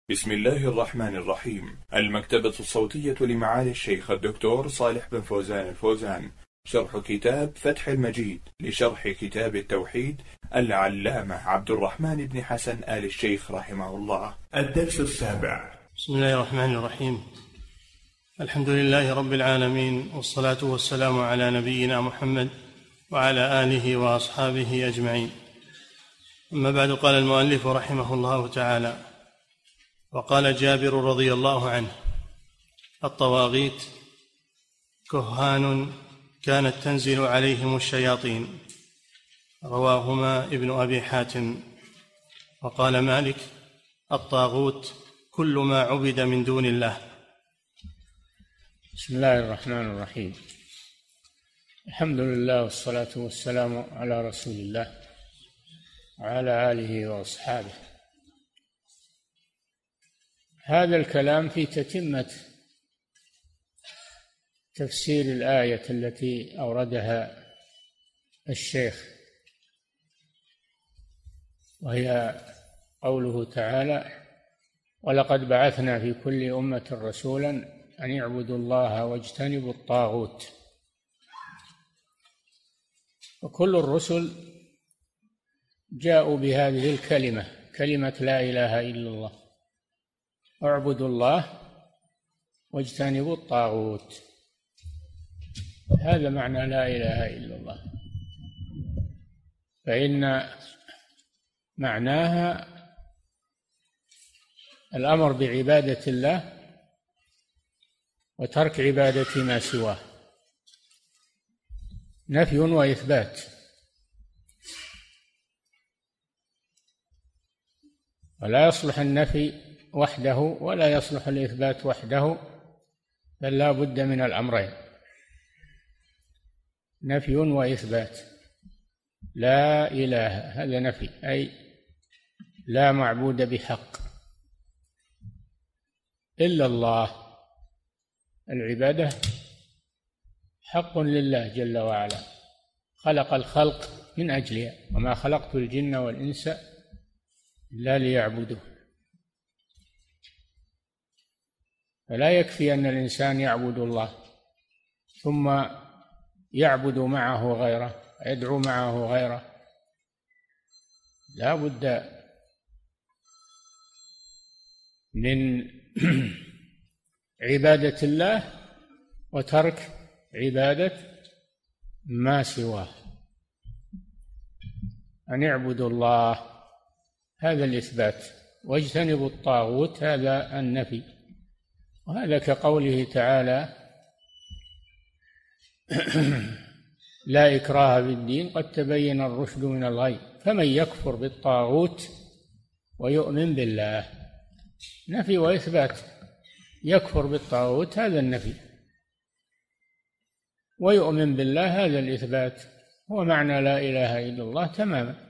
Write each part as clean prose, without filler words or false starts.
بسم الله الرحمن الرحيم. المكتبة الصوتية لمعالي الشيخ الدكتور صالح بن فوزان الفوزان، شرح كتاب فتح المجيد لشرح كتاب التوحيد العلامة عبد الرحمن بن حسن آل الشيخ رحمه الله. الدرس السابع. بسم الله الرحمن الرحيم. الحمد لله رب العالمين، والصلاة والسلام على نبينا محمد وعلى آله وأصحابه أجمعين. أما بعد، قال المؤلف رحمه الله تعالى: وقال جابر رضي الله عنه: الطواغيت كهان كانت تنزل عليهم الشياطين. رواهما ابن أبي حاتم. وقال مالك: الطاغوت كل ما عبد من دون الله. بسم الله الرحمن الرحيم. الحمد لله والصلاة والسلام على رسول الله وعلى آله وأصحابه. هذا الكلام في تتمة تفسير الآية التي أوردها الشيخ، وهي قوله تعالى: ولقد بعثنا في كل أمة رسولا أن يعبدوا الله واجتنبوا الطاغوت. وكل الرسل جاءوا بهذه الكلمة، كلمة لا إله إلا الله، اعبدوا الله واجتنبوا الطاغوت. هذا معنى لا إله إلا الله، فإن معناها الأمر بعبادة الله وترك عبادة ما سواه، نفي وإثبات. ولا يصلح النفي وحده ولا يصلح الإثبات وحده، بل لا بد من الأمرين، نفي وإثبات. لا إله هذا نفي، أي لا معبود بحق إلا الله. العبادة حق لله جل وعلا، خلق الخلق من أجلها، وما خلقت الجن والإنس إلا ليعبدوا. فلا يكفي أن الإنسان يعبد الله ثم يعبد معه غيره، يدعو معه غيره. لا بد من عبادة الله وترك عبادة ما سواه. أن يعبدوا الله هذا الإثبات، واجتنبوا الطاغوت هذا النفي. وهذا كقوله تعالى: لا إكراه في الدين قد تبين الرشد من الغي فمن يكفر بالطاغوت ويؤمن بالله. نفي وإثبات. يكفر بالطاغوت هذا النفي، ويؤمن بالله هذا الإثبات. هو معنى لا إله إلا الله تماما.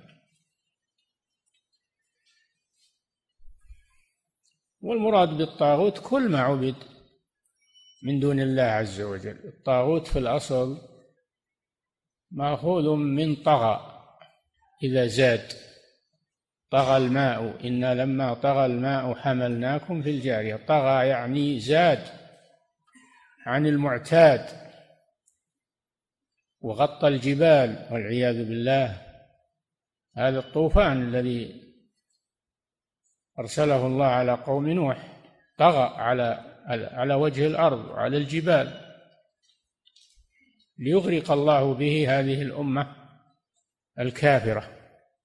والمراد بالطاغوت كل ما عبد من دون الله عز وجل. الطاغوت في الأصل مأخوذ من طغى، إذا زاد. طغى الماء إنا لما طغى الماء حملناكم في الجارية. طغى يعني زاد عن المعتاد وغطى الجبال والعياذ بالله. هذا الطوفان الذي أرسله الله على قوم نوح طغى على وجه الأرض وعلى الجبال، ليغرق الله به هذه الأمة الكافرة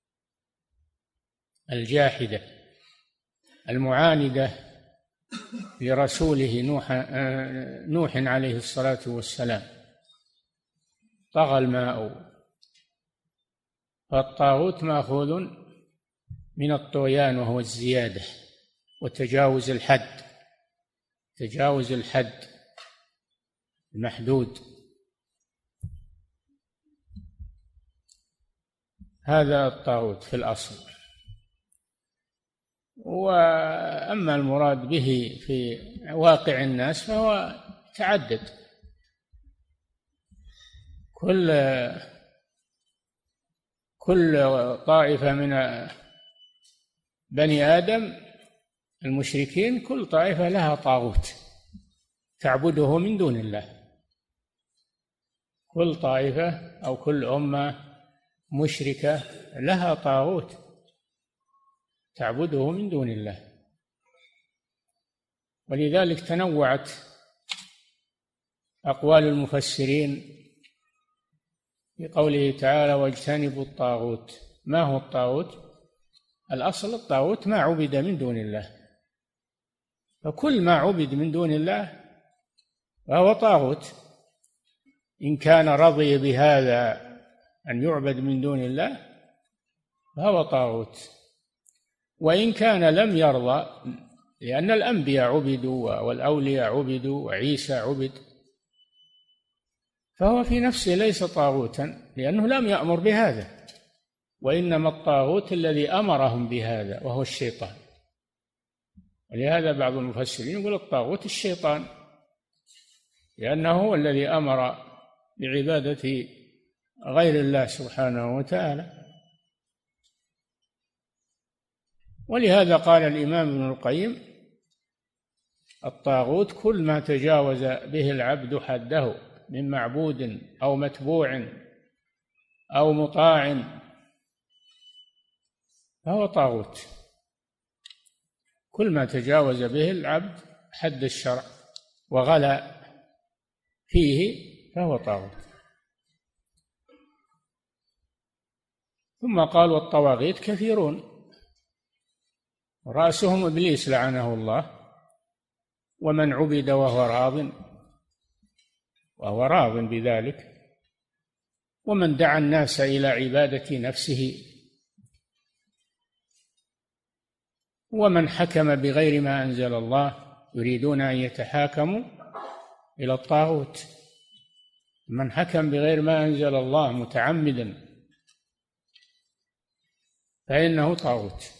الجاحدة المعاندة لرسوله نوح عليه الصلاة والسلام. طغى الماء. فالطاغوت مأخوذ من الطغيان، وهو الزيادة وتجاوز الحد، تجاوز الحد المحدود. هذا الطاغوت في الأصل. وأما المراد به في واقع الناس فهو تعدد. كل طائفة من بني آدم المشركين كل طائفة لها طاغوت تعبده من دون الله. كل طائفة أو كل أمة مشركة لها طاغوت تعبده من دون الله. ولذلك تنوعت أقوال المفسرين في قوله تعالى: واجتنبوا الطاغوت. ما هو الطاغوت؟ الأصل الطاغوت ما عبد من دون الله، فكل ما عبد من دون الله فهو طاغوت. إن كان رضي بهذا أن يعبد من دون الله فهو طاغوت، وإن كان لم يرضى، لأن الأنبياء عبدوا والأولياء عبدوا وعيسى عبد، فهو في نفسه ليس طاغوتا لأنه لم يأمر بهذا، وإنما الطاغوت الذي أمرهم بهذا وهو الشيطان. ولهذا بعض المفسرين يقول الطاغوت الشيطان، لأنه هو الذي أمر بعبادة غير الله سبحانه وتعالى. ولهذا قال الإمام ابن القيم: الطاغوت كل ما تجاوز به العبد حده من معبود أو متبوع أو مطاع فهو طاغوت. كل ما تجاوز به العبد حد الشرع وغلا فيه فهو طاغوت. ثم قال: والطواغيت كثيرون، رأسهم إبليس لعنه الله، ومن عبد وهو راض بذلك، ومن دعا الناس إلى عبادة نفسه، ومن حكم بغير ما أنزل الله يريدون أن يتحاكموا إلى الطاغوت. من حكم بغير ما أنزل الله متعمدا فإنه طاغوت.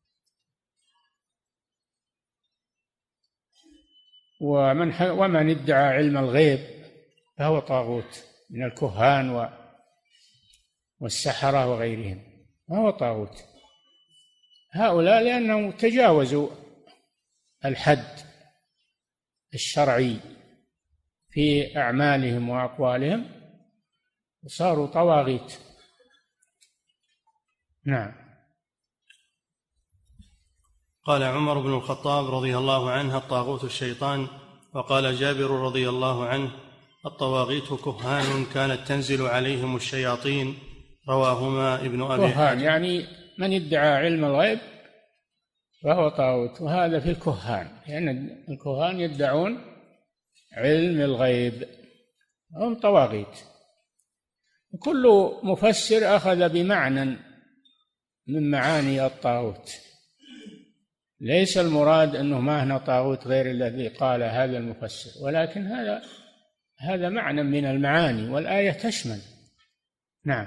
ومن ادعى علم الغيب فهو طاغوت من الكهان والسحرة وغيرهم، فهو طاغوت. هؤلاء لأنهم تجاوزوا الحد الشرعي في أعمالهم وأقوالهم وصاروا طواغيت. نعم. قال عمر بن الخطاب رضي الله عنه: الطاغوت الشيطان. وقال جابر رضي الله عنه: الطواغيت كهان كانت تنزل عليهم الشياطين. رواهما ابن أبي كهان يعني من ادعى علم الغيب فهو طاغوت، وهذا في الكهان، لأن الكهان يدعون علم الغيب، هم طواغيت. كل مفسر أخذ بمعنى من معاني الطاغوت، ليس المراد أنه ما هنا طاغوت غير الذي قال هذا المفسر، ولكن هذا معنى من المعاني، والآية تشمل. نعم.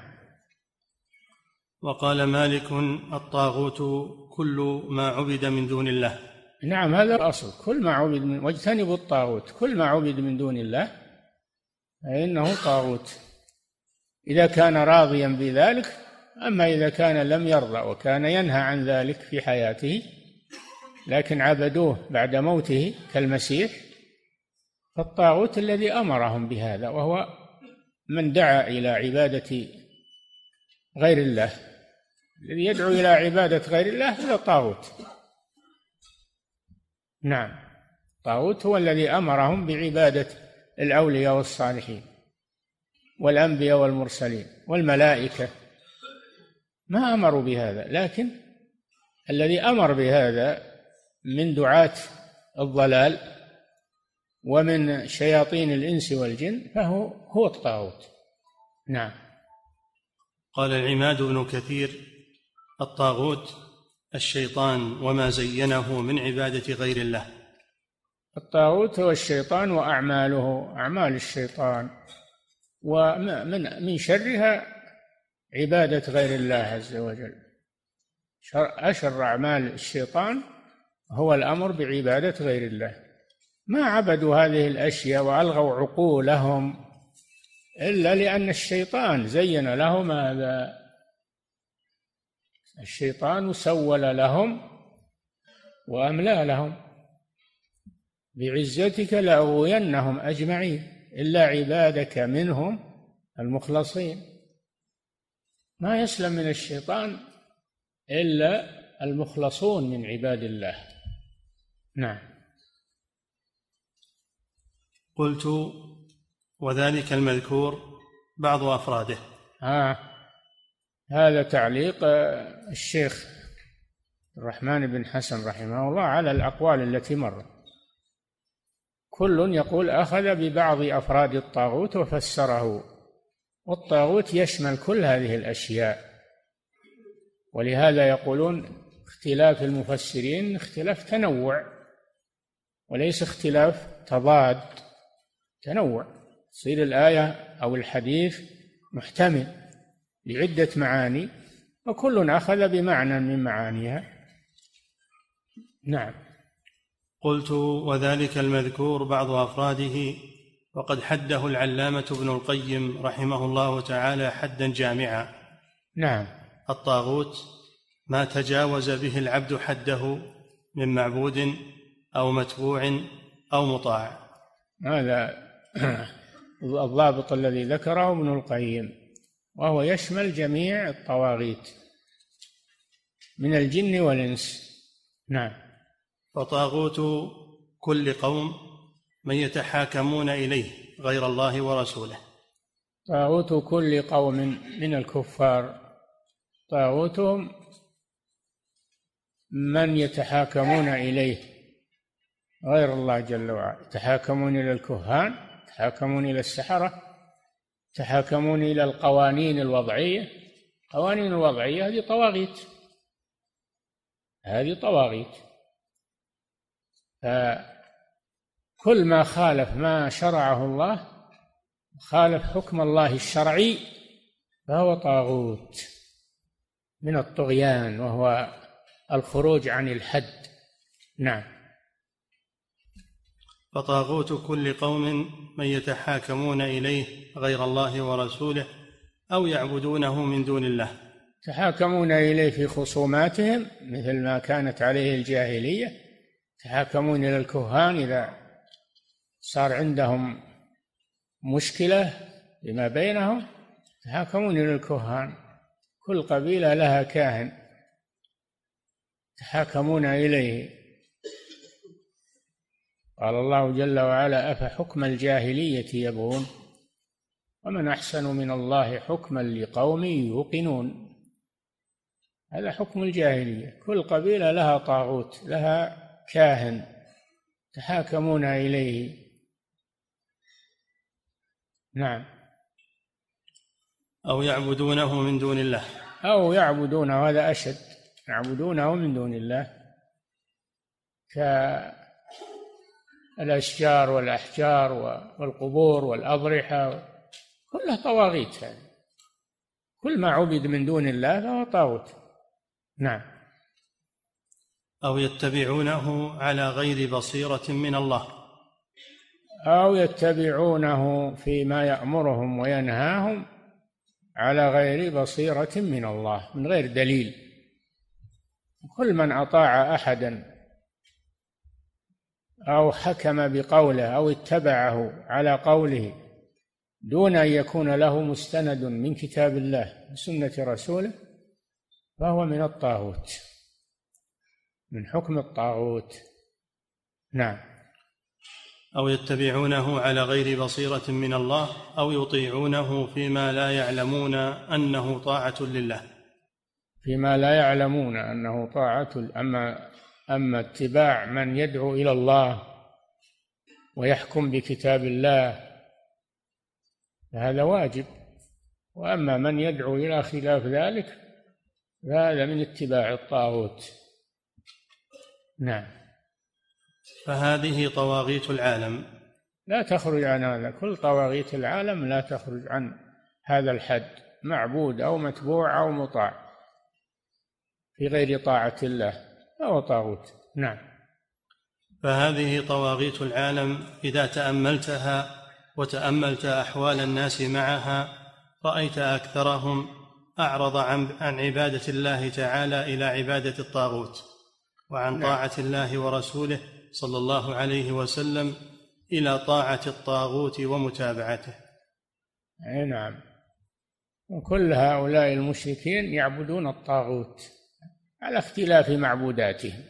وقال مالك: الطاغوت كل ما عبد من دون الله. نعم، هذا الأصل، كل ما عبد واجتنبوا الطاغوت، كل ما عبد من دون الله فإنه طاغوت إذا كان راضيا بذلك. أما إذا كان لم يرضى وكان ينهى عن ذلك في حياته لكن عبدوه بعد موته كالمسيح، فالطاغوت الذي أمرهم بهذا، وهو من دعا إلى عبادة غير الله. الذي يدعو إلى عبادة غير الله هذا طاغوت. نعم، طاغوت هو الذي أمرهم بعبادة الأولياء والصالحين والأنبياء والمرسلين والملائكة، ما أمروا بهذا، لكن الذي أمر بهذا من دعاة الضلال ومن شياطين الإنس والجن فهو الطاغوت. نعم. قال العماد بن كثير: الطاغوت الشيطان وما زينه من عبادة غير الله. الطاغوت هو الشيطان وأعماله، أعمال الشيطان، ومن شرها عبادة غير الله عز وجل. أشر أعمال الشيطان هو الأمر بعبادة غير الله. ما عبدوا هذه الأشياء وألغوا عقولهم إلا لأن الشيطان زين لهم هذا. الشيطان سول لهم وأملى لهم بعزتك لأغوينهم أجمعين إلا عبادك منهم المخلصين. ما يسلم من الشيطان إلا المخلصون من عباد الله. نعم. قلت: وذلك المذكور بعض أفراده. هذا تعليق الشيخ الرحمن بن حسن رحمه الله على الأقوال التي مرت. كل يقول أخذ ببعض أفراد الطاغوت وفسره، والطاغوت يشمل كل هذه الأشياء. ولهذا يقولون اختلاف المفسرين اختلاف تنوع وليس اختلاف تضاد. تنوع، تصير الآية أو الحديث محتمل لعدة معاني، وكل أخذ بمعنى من معانيها. نعم. قلت: وذلك المذكور بعض أفراده، وقد حده العلامة ابن القيم رحمه الله تعالى حدا جامعا. نعم. الطاغوت ما تجاوز به العبد حده من معبود أو متبوع أو مطاع. هذا الضابط الذي ذكره ابن القيم، وهو يشمل جميع الطواغيت من الجن والإنس. نعم. فطاغوت كل قوم من يتحاكمون إليه غير الله ورسوله. طاغوت كل قوم من الكفار، طاغوتهم من يتحاكمون إليه غير الله جل وعلا. يتحاكمون إلى الكهان، يتحاكمون إلى السحرة، يتحاكمون إلى القوانين الوضعية. القوانين الوضعية هذه طواغيت، هذه طواغيت. فكل ما خالف ما شرعه الله، خالف حكم الله الشرعي، فهو طاغوت من الطغيان، وهو الخروج عن الحد. نعم. فطاغوت كل قوم من يتحاكمون إليه غير الله ورسوله أو يعبدونه من دون الله. يتحاكمون إليه في خصوماتهم مثل ما كانت عليه الجاهلية، يتحاكمون إلى الكهان إذا صار عندهم مشكلة بما بينهم، يتحاكمون إلى الكهان. كل قبيلة لها كاهن يتحاكمون إليه. قال الله جل وعلا: أفحكم الجاهلية يبغون ومن أحسن من الله حكما لقوم يوقنون. هذا حكم الجاهلية، كل قبيلة لها طاغوت، لها كاهن يتحاكمون إليه. نعم. أو يعبدونه من دون الله. أو يعبدونه، هذا أشد، يعبدونه من دون الله كالأشجار والأحجار والقبور والأضرحة، كلها طواغيت. هذه كل ما عبد من دون الله فهو طاغوت. نعم. أو يتبعونه على غير بصيرة من الله. أو يتبعونه فيما يأمرهم وينهاهم على غير بصيرة من الله، من غير دليل. كل من أطاع أحدا أو حكم بقوله أو اتبعه على قوله دون أن يكون له مستند من كتاب الله وسنة رسوله فهو من الطاغوت، من حكم الطاغوت. نعم. أو يتبعونه على غير بصيرة من الله أو يطيعونه فيما لا يعلمون أنه طاعة لله. فيما لا يعلمون أنه طاعة. أما اتباع من يدعو إلى الله ويحكم بكتاب الله فهذا واجب، وأما من يدعو إلى خلاف ذلك فهذا من اتباع الطاغوت. نعم. فهذه طواغيت العالم لا تخرج عن هذا، كل طواغيت العالم لا تخرج عن هذا الحد، معبود أو متبوع أو مطاع في غير طاعة الله فهو طاغوت. نعم. فهذه طواغيت العالم إذا تأملتها وتأملت أحوال الناس معها رأيت أكثرهم أعرض عن عبادة الله تعالى إلى عبادة الطاغوت، وعن طاعة الله ورسوله صلى الله عليه وسلم إلى طاعة الطاغوت ومتابعته. أي نعم. وكل هؤلاء المشركين يعبدون الطاغوت على اختلاف معبوداتهم،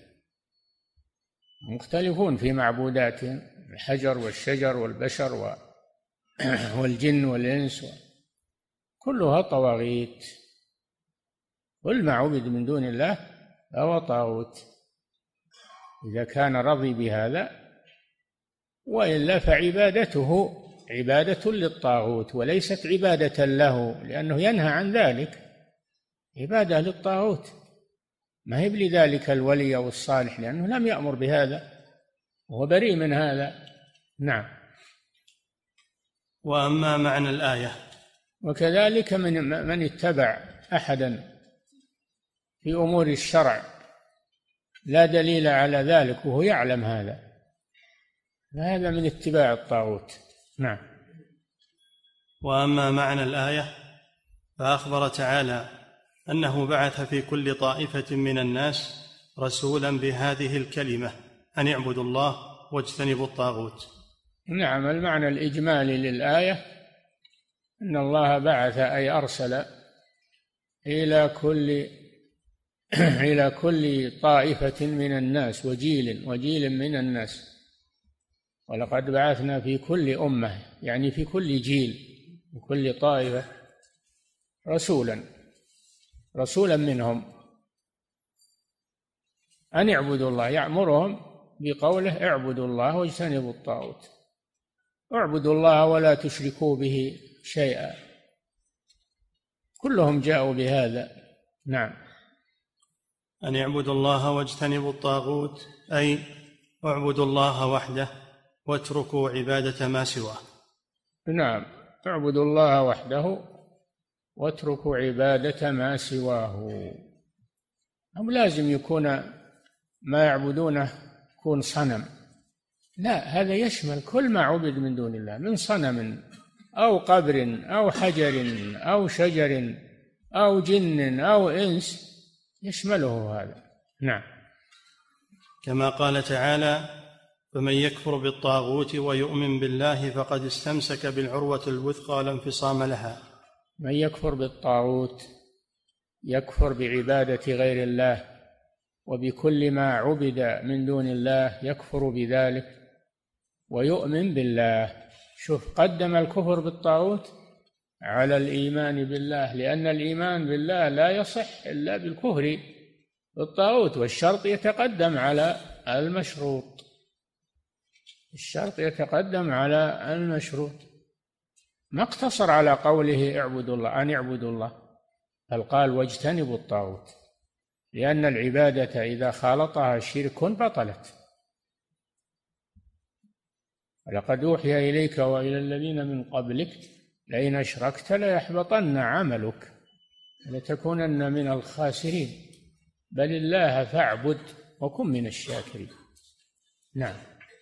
مختلفون في معبوداتهم، الحجر والشجر والبشر والجن والإنس، كلها طواغيت. كل ما عبد من دون الله فهو طاغوت إذا كان رضي بهذا، وإلا فعبادته عبادة للطاغوت وليست عبادة له، لأنه ينهى عن ذلك، عبادة للطاغوت، ما هي لذلك الولي أو الصالح، لأنه لم يأمر بهذا وهو بريء من هذا. نعم. وأما معنى الآية. وكذلك من اتبع أحدا في أمور الشرع لا دليل على ذلك وهو يعلم هذا، فهذا من اتباع الطاغوت. نعم. وأما معنى الآية فأخبر تعالى أنه بعث في كل طائفة من الناس رسولا بهذه الكلمة أن اعبدوا الله واجتنبوا الطاغوت. نعم. المعنى الإجمالي للآية أن الله بعث أي أرسل إلى كل طائفة من الناس وجيل من الناس، ولقد بعثنا في كل أمة، يعني في كل جيل وكل طائفة رسولا منهم أن اعبدوا الله، يأمرهم بقوله اعبدوا الله واجتنبوا الطاغوت، اعبدوا الله ولا تشركوا به شيئا، كلهم جاءوا بهذا. نعم. أن اعبدوا الله واجتنبوا الطاغوت أي اعبدوا الله وحده واتركوا عبادة ما سواه. نعم. اعبدوا الله وحده واتركوا عبادة ما سواه. هم لازم يكون ما يعبدونه يكون صنم، لا، هذا يشمل كل ما عبد من دون الله من صنم أو قبر أو حجر أو شجر أو جن أو إنس، يشمله هذا. نعم. كما قال تعالى فمن يكفر بالطاغوت ويؤمن بالله فقد استمسك بالعروة الوثقى لا انفصام لها. من يكفر بالطاغوت يكفر بعبادة غير الله وبكل ما عبد من دون الله، يكفر بذلك ويؤمن بالله. شوف، قدم الكفر بالطاغوت على الإيمان بالله، لأن الإيمان بالله لا يصح إلا بالكفر بالطاغوت، والشرط يتقدم على المشروط، الشرط يتقدم على المشروط. ما اقتصر على قوله اعبدوا الله، أن اعبدوا الله، بل قال واجتنبوا الطاغوت، لأن العبادة إذا خالطها شرك بطلت. ولقد أوحي إليك وإلى الذين من قبلك لئن أشركت ليحبطن عملك ولتكونن من الخاسرين، بل الله فاعبد وكن من الشاكرين. نعم.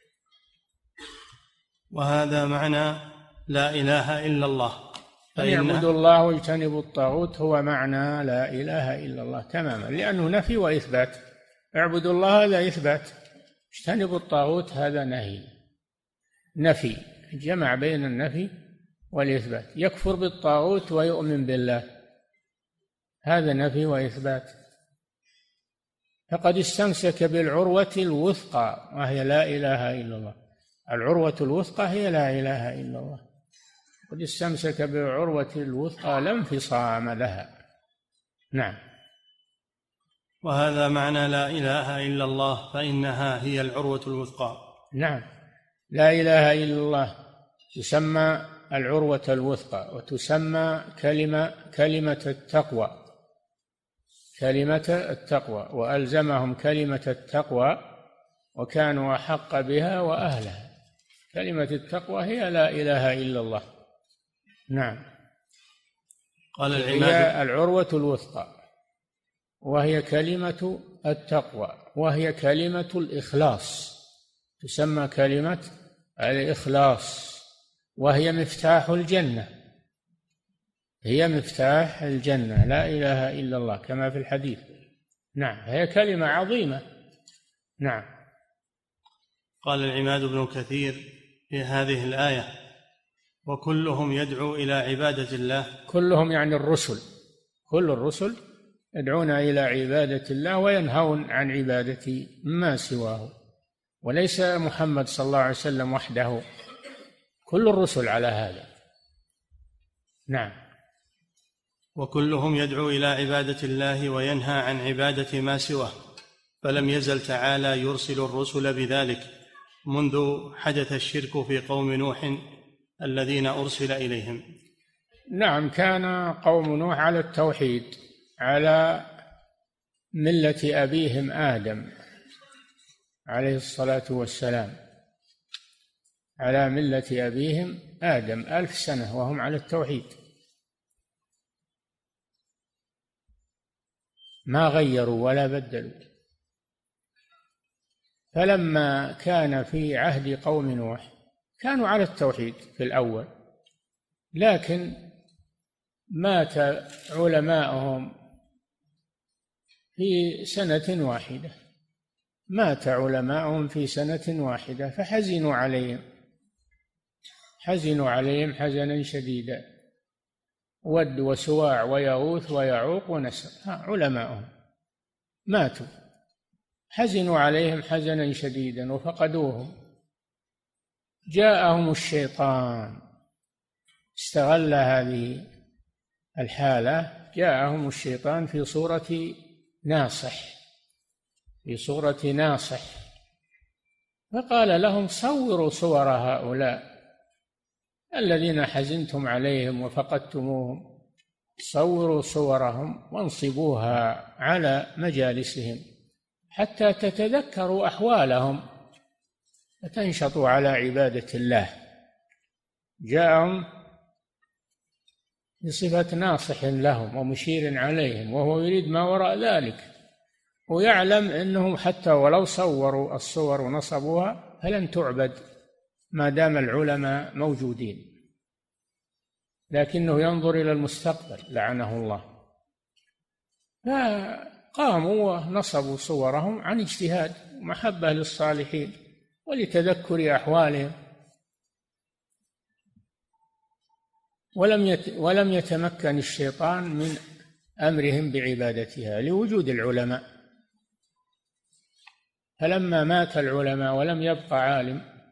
وهذا معنى لا إله إلا الله، اعبدوا الله واجتنبوا الطاغوت هو معنى لا إله إلا الله تماما، لأنه نفي وإثبات. اعبدوا الله هذا إثبات، اجتنبوا الطاغوت هذا نفي، جمع بين النفي والإثبات. يكفر بالطاغوت ويؤمن بالله، هذا نفي وإثبات. فقد استمسك بالعروة الوثقى وهي لا إله إلا الله، العروة الوثقى هي لا إله إلا الله، قد استمسك بالعروة الوثقى لا انفصام لها. نعم. وهذا معنى لا إله إلا الله، فإنها هي العروة الوثقى. نعم. لا إله إلا الله تسمى العروة الوثقى، وتسمى كلمة التقوى، وألزمهم كلمة التقوى وكانوا أحق بها وأهلها. كلمة التقوى هي لا إله إلا الله. نعم. قال هي العروة الوثقى، وهي كلمة التقوى، وهي كلمة الإخلاص، تسمى كلمة الإخلاص، وهي مفتاح الجنة، هي مفتاح الجنة لا إله إلا الله كما في الحديث. نعم. هي كلمة عظيمة نعم. قال العماد بن كثير في هذه الآية: وكلهم يدعو إلى عبادة الله. كلهم يعني الرسل، كل الرسل يدعون إلى عبادة الله وينهون عن عبادة ما سواه، وليس محمد صلى الله عليه وسلم وحده، كل الرسل على هذا. نعم. وكلهم يدعو إلى عبادة الله وينهى عن عبادة ما سواه، فلم يزل تعالى يرسل الرسل بذلك منذ حدث الشرك في قوم نوح الذين أرسل إليهم. نعم، كان قوم نوح على التوحيد، على ملة أبيهم آدم عليه الصلاة والسلام، على ملة أبيهم آدم 1000 سنة وهم على التوحيد، ما غيروا ولا بدلوا. فلما كان في عهد قوم نوح كانوا على التوحيد في الأول، لكن مات علماءهم في سنة واحدة، مات علماءهم في سنة واحدة، فحزنوا عليهم، حزنوا عليهم حزنا شديدا. ود وسواع ويغوث ويعوق ونسر علماءهم ماتوا، حزنوا عليهم حزنا شديدا وفقدوهم. جاءهم الشيطان، استغل هذه الحالة، جاءهم الشيطان في صورة ناصح، في صورة ناصح، فقال لهم: صوروا صور هؤلاء الذين حزنتم عليهم وفقدتموهم، صوروا صورهم وانصبوها على مجالسهم حتى تتذكروا أحوالهم وتنشطوا على عبادة الله. جاءهم بصفة ناصح لهم ومشير عليهم، وهو يريد ما وراء ذلك، ويعلم أنهم حتى ولو صوروا الصور ونصبوها فلن تعبد ما دام العلماء موجودين، لكنه ينظر إلى المستقبل لعنه الله. فقاموا ونصبوا صورهم عن اجتهاد ومحبة للصالحين ولتذكر أحوالهم، ولم يتمكن الشيطان من أمرهم بعبادتها لوجود العلماء. فلما مات العلماء ولم يبق عالم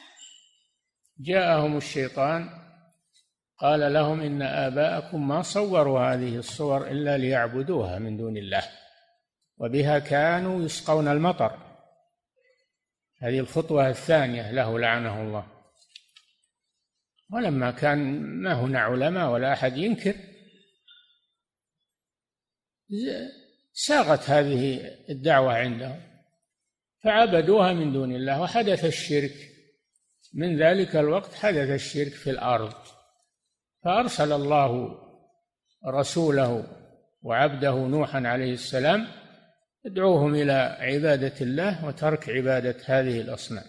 جاءهم الشيطان قال لهم: إن آباءكم ما صوروا هذه الصور إلا ليعبدوها من دون الله، وبها كانوا يسقون المطر. هذه الخطوة الثانية له لعنه الله. ولما كان ما هنا علماء ولا أحد ينكر، ساغت هذه الدعوة عندهم فعبدوها من دون الله، وحدث الشرك. من ذلك الوقت حدث الشرك في الأرض، فأرسل الله رسوله وعبده نوحا عليه السلام يدعوهم إلى عبادة الله وترك عبادة هذه الأصنام،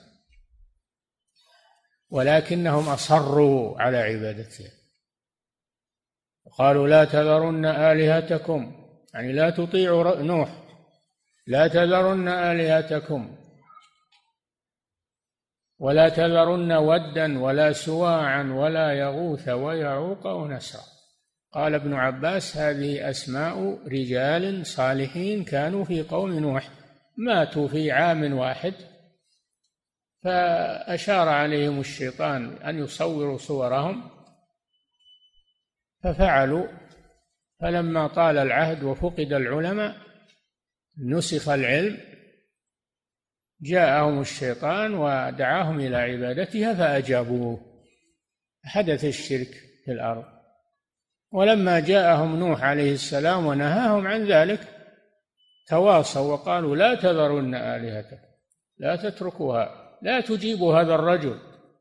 ولكنهم أصروا على عبادتها. قالوا: لا تذرن آلهتكم، يعني لا تطيعوا نوح، لا تذرن آلهتكم ولا تذرن ودا ولا سواعا ولا يغوث ويعوق ونسرا. قال ابن عباس: هذه أسماء رجال صالحين كانوا في قوم نوح، ماتوا في عام واحد، فأشار عليهم الشيطان أن يصوروا صورهم ففعلوا. فلما طال العهد وفقد العلماء نسخ العلم، جاءهم الشيطان ودعاهم إلى عبادتها فأجابوه، حدث الشرك في الأرض. ولما جاءهم نوح عليه السلام ونهاهم عن ذلك تواصوا وقالوا: لا تذرن آلهتكم، لا تتركوها، لا تجيبوا هذا الرجل.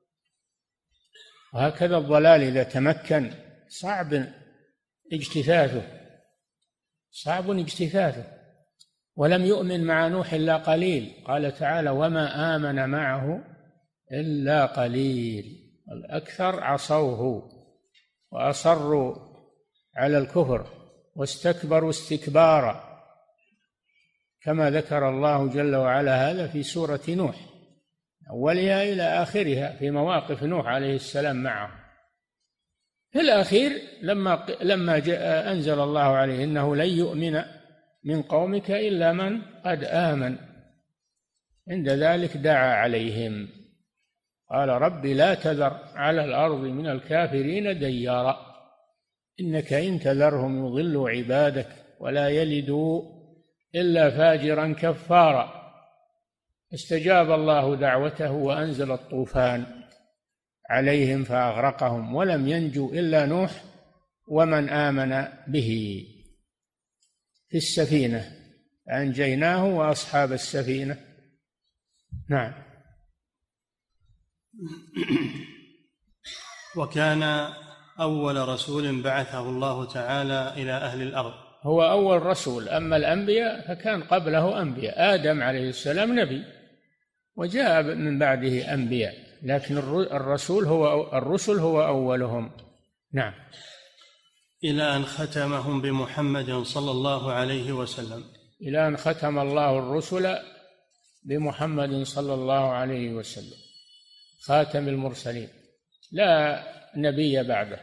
وهكذا الضلال إذا تمكن صعب اجتثاثه، صعب اجتثاثه. ولم يؤمن مع نوح إلا قليل، قال تعالى: وما آمن معه إلا قليل، الأكثر عصوه وأصروا على الكفر واستكبروا استكبارا. كما ذكر الله جل وعلا هذا في سورة نوح أولها إلى آخرها في مواقف نوح عليه السلام معه. في الأخير لما جاء أنزل الله عليه إنه لن يؤمن من قومك إلا من قد آمن، عند ذلك دعا عليهم قال رب لا تذر على الأرض من الكافرين ديارا إنك إن تذرهم يضلوا عبادك ولا يلدوا إلا فاجرا كفارا. استجاب الله دعوته وأنزل الطوفان عليهم فأغرقهم، ولم ينجو إلا نوح ومن آمن به في السفينة، أنجيناه وأصحاب السفينة. نعم. وكان أول رسول بعثه الله تعالى إلى أهل الأرض. هو أول رسول، أما الأنبياء فكان قبله أنبياء. آدم عليه السلام نبي وجاء من بعده أنبياء، لكن الرسل هو أولهم. نعم. إلى أن ختمهم بمحمد صلى الله عليه وسلم. إلى أن ختم الله الرسل بمحمد صلى الله عليه وسلم خاتم المرسلين، لا نبي بعده،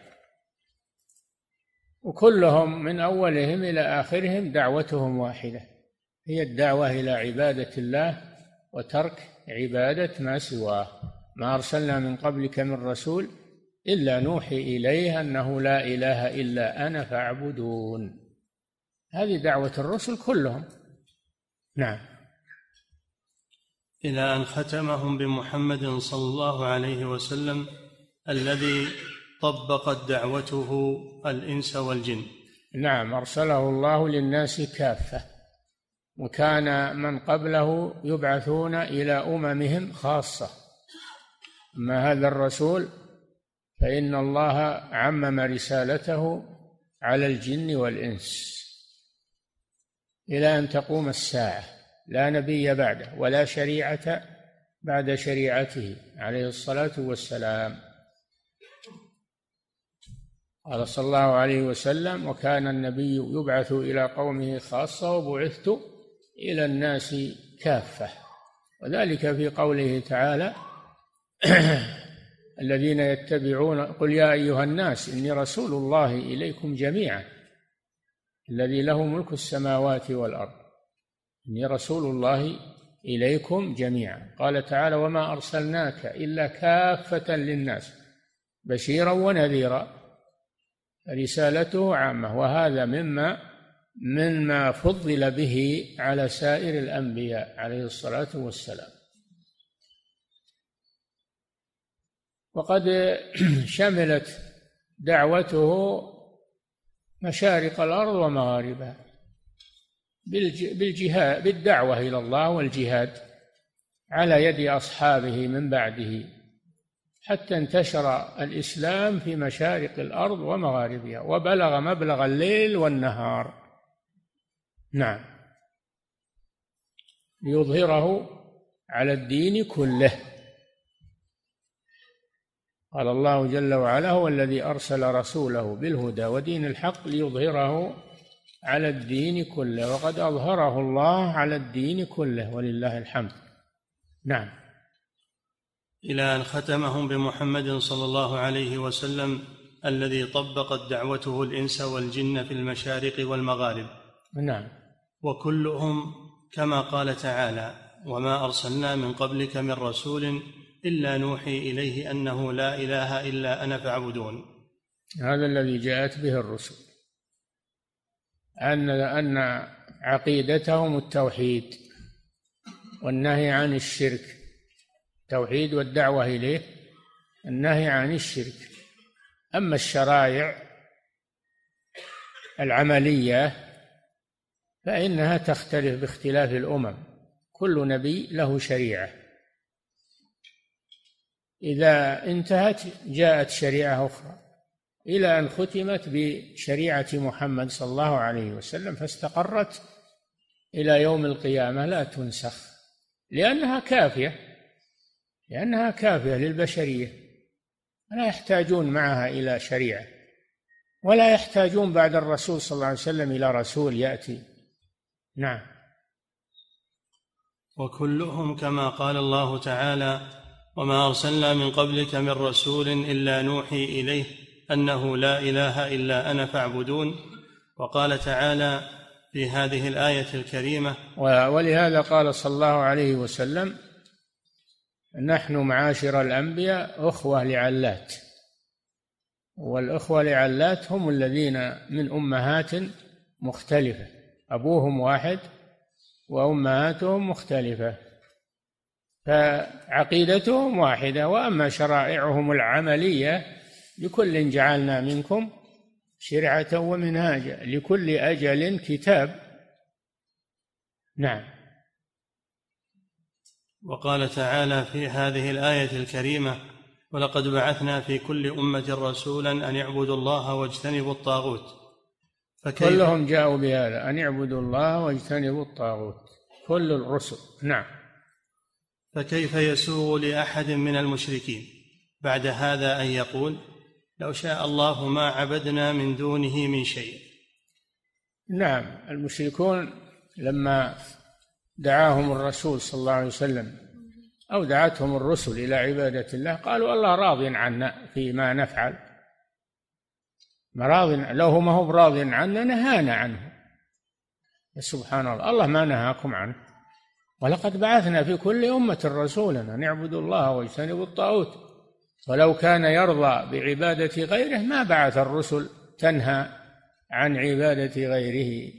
وكلهم من أولهم إلى آخرهم دعوتهم واحدة، هي الدعوة إلى عبادة الله وترك عبادة ما سواه. ما أرسلنا من قبلك من رسول إلا نوحي إليه أنه لا إله إلا أنا فاعبدون. هذه دعوة الرسل كلهم. نعم. إلى أن ختمهم بمحمد صلى الله عليه وسلم الذي طبقت دعوته الإنس والجن. نعم، أرسله الله للناس كافة، وكان من قبله يبعثون إلى أممهم خاصة، أما هذا الرسول فإن الله عمم رسالته على الجن والإنس إلى أن تقوم الساعة، لا نبي بعده ولا شريعة بعد شريعته عليه الصلاة والسلام. قال صلى الله عليه وسلم وكان النبي يبعث إلى قومه خاصة وبعثت إلى الناس كافة، وذلك في قوله تعالى الذين يتبعون قل يا أيها الناس إني رسول الله إليكم جميعا الذي له ملك السماوات والأرض إني رسول الله إليكم جميعا. قال تعالى وما أرسلناك إلا كافة للناس بشيرا ونذيرا، رسالته عامة، وهذا مما فضل به على سائر الأنبياء عليه الصلاة والسلام. وقد شملت دعوته مشارق الأرض ومغاربها بالجهاد، بالدعوة إلى الله والجهاد على يد أصحابه من بعده، حتى انتشر الإسلام في مشارق الأرض ومغاربها وبلغ مبلغ الليل والنهار. نعم، ليظهره على الدين كله. قال الله جل وعلا هو الذي أرسل رسوله بالهدى ودين الحق ليظهره على الدين كله، وقد أظهره الله على الدين كله ولله الحمد. نعم. إلى أن ختمهم بمحمد صلى الله عليه وسلم الذي طبقت دعوته الإنس والجن في المشارق والمغارب. نعم. وكلهم كما قال تعالى وما أرسلنا من قبلك من رسول إلا نوحي إليه أنه لا إله إلا أنا فاعبدون. هذا الذي جاءت به الرسل، أن عقيدتهم التوحيد والنهي عن الشرك، التوحيد والدعوة إليه، النهي عن الشرك. أما الشرائع العملية فإنها تختلف باختلاف الأمم، كل نبي له شريعة، إذا انتهت جاءت شريعة أخرى إلى أن ختمت بشريعة محمد صلى الله عليه وسلم فاستقرت إلى يوم القيامة لا تنسخ، لأنها كافية للبشرية، لا يحتاجون معها إلى شريعة، ولا يحتاجون بعد الرسول صلى الله عليه وسلم إلى رسول يأتي. نعم. وكلهم كما قال الله تعالى: وما أرسلنا من قبلك من رسول إلا نوحي إليه أنه لا إله إلا أنا فاعبدون. وقال تعالى في هذه الآية الكريمة: ولهذا قال صلى الله عليه وسلم: نحن معاشر الأنبياء أخوة لعلات، والأخوة لعلات هم الذين من أمهات مختلفة، أبوهم واحد وأمهاتهم مختلفة، فعقيدتهم واحدة. وأما شرائعهم العملية: لكل جعلنا منكم شرعة ومنهاجا لكل أجل كتاب. نعم. وقال تعالى في هذه الآية الكريمة: ولقد بعثنا في كل أمة رسولا أن يعبدوا الله واجتنبوا الطاغوت. كلهم جاءوا بهذا، أن يعبدوا الله واجتنبوا الطاغوت، كل الرسل. نعم. فكيف يسوغ لأحد من المشركين بعد هذا أن يقول: لو شاء الله ما عبدنا من دونه من شيء؟ نعم، المشركون لما دعاهم الرسول صلى الله عليه وسلم أو دعتهم الرسل إلى عبادة الله قالوا: الله راض عنا فيما نفعل، لو ما هو راض عنا نهانا عنه. سبحان الله، الله ما نهاكم عنه. ولقد بعثنا في كل أمة رسولا أن يعبدوا الله واجتنبوا الطاغوت، ولو كان يرضى بعبادة غيره ما بعث الرسل تنهى عن عبادة غيره.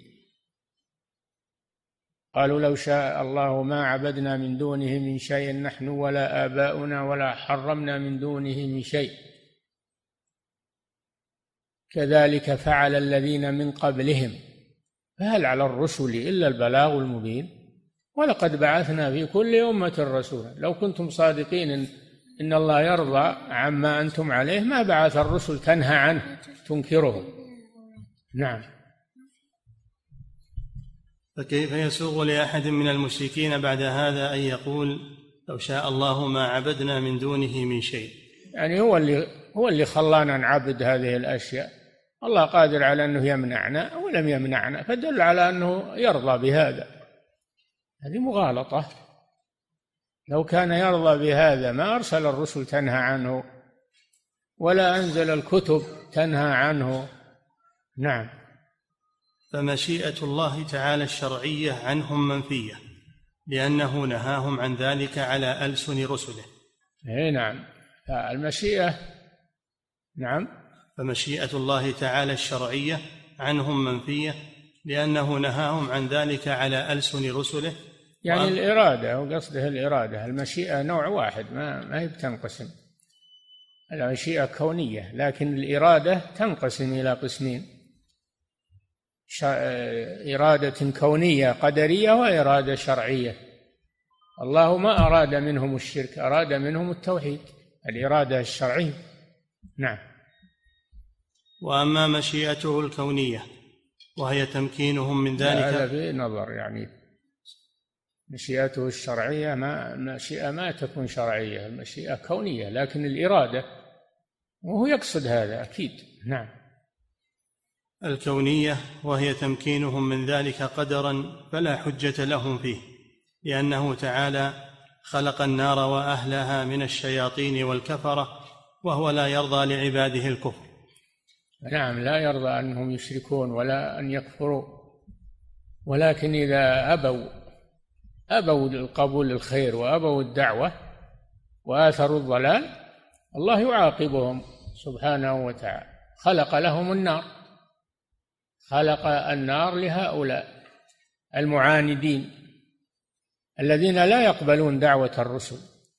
قالوا: لو شاء الله ما عبدنا من دونه من شيء نحن ولا آباؤنا ولا حرمنا من دونه من شيء كذلك فعل الذين من قبلهم فهل على الرسل إلا البلاغ المبين. ولقد بعثنا في كل أمة رسولا. لو كنتم صادقين إن الله يرضى عما أنتم عليه ما بعث الرسل تنهى عنه تنكره. نعم. فكيف يسوغ لأحد من المشركين بعد هذا أن يقول: لو شاء الله ما عبدنا من دونه من شيء؟ يعني هو اللي خلانا نعبد هذه الأشياء. الله قادر على أنه يمنعنا ولم يمنعنا، فدل على أنه يرضى بهذا. هذه مغالطة. لو كان يرضى بهذا ما أرسل الرسل تنهى عنه ولا أنزل الكتب تنهى عنه. نعم. فمشيئة الله تعالى الشرعية عنهم منفية لأنه نهاهم عن ذلك على ألسن رسله. نعم. المشيئة. نعم. فمشيئة الله تعالى الشرعية عنهم منفية لأنه نهاهم عن ذلك على ألسن رسله. يعني الإرادة، وقصده الإرادة. المشيئة نوع واحد، ما هي بتنقسم. المشيئة كونية، لكن الإرادة تنقسم إلى قسمين: إرادة كونية قدرية وإرادة شرعية. الله ما أراد منهم الشرك، أراد منهم التوحيد، الإرادة الشرعية. نعم. وأما مشيئته الكونية وهي تمكينهم من ذلك، هذا في نظر. يعني مشيئته الشرعية ما تكون شرعية، المشيئة كونية، لكن الإرادة وهو يقصد هذا أكيد. نعم. الكونية وهي تمكينهم من ذلك قدرا فلا حجة لهم فيه، لأنه تعالى خلق النار وأهلها من الشياطين والكفرة وهو لا يرضى لعباده الكفر. نعم، لا يرضى أنهم يشركون ولا أن يكفروا، ولكن إذا أبوا القبول الخير وأبوا الدعوة وآثروا الضلال الله يعاقبهم سبحانه وتعالى. خلق لهم النار، خلق النار لهؤلاء المعاندين الذين لا يقبلون دعوة الرسل،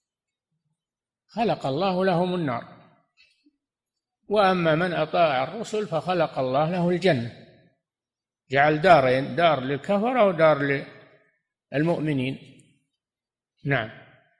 خلق الله لهم النار. وأما من أطاع الرسل فخلق الله له الجنة، جعل دارين: دار للكفرة ودار للمؤمنين. نعم.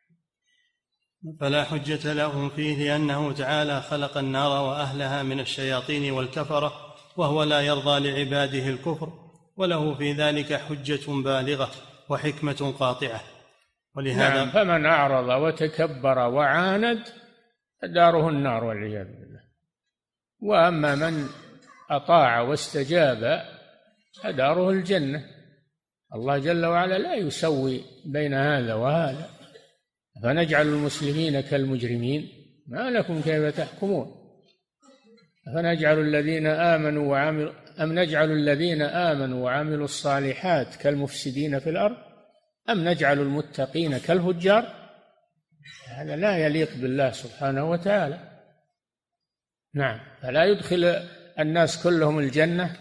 فلا حجة لهم فيه لأنه تعالى خلق النار وأهلها من الشياطين والكفرة وهو لا يرضى لعباده الكفر، وله في ذلك حجة بالغة وحكمة قاطعة. ولهذا نعم. فمن أعرض وتكبر وعاند فداره النار والعياذ بالله. وأما من أطاع واستجاب فداره الجنة. الله جل وعلا لا يسوي بين هذا وهذا. فنجعل المسلمين كالمجرمين ما لكم كيف تحكمون. فنجعل الذين آمنوا وعملوا أم نجعل الذين آمنوا وعملوا الصالحات كالمفسدين في الأرض أم نجعل المتقين كالفجار. هذا لا يليق بالله سبحانه وتعالى. نعم. فلا يدخل الناس كلهم الجنة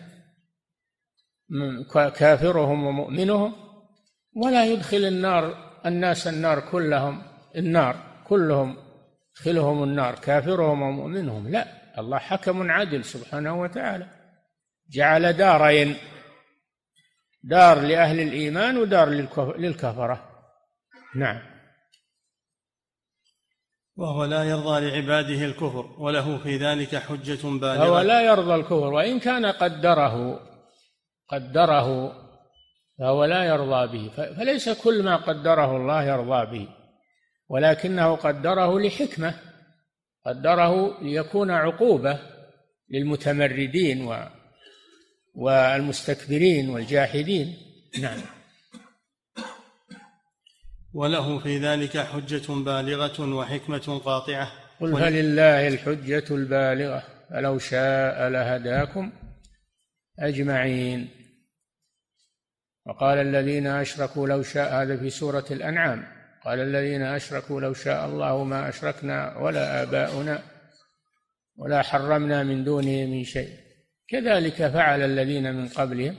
كافرهم ومؤمنهم، ولا يدخل الناس النار كلهم يدخلهم النار كافرهم ومؤمنهم. لا، الله حكم عدل سبحانه وتعالى، جعل دارين، دار لأهل الإيمان ودار للكفرة. نعم. وهو لا يرضى لعباده الكفر وله في ذلك حجة بالغة. هو لا يرضى الكفر، وإن كان قدره فهو لا يرضى به. فليس كل ما قدره الله يرضى به، ولكنه قدره لحكمة، قدره ليكون عقوبة للمتمردين والمستكبرين والجاحدين. نعم. وله في ذلك حجة بالغة وحكمة قاطعة. قل فلله الحجة البالغة فلو شاء لهداكم أجمعين. وقال الذين أشركوا لو شاء، هذا في سورة الأنعام، قال الذين أشركوا لو شاء الله ما أشركنا ولا آباؤنا ولا حرمنا من دونه من شيء كذلك فعل الذين من قبلهم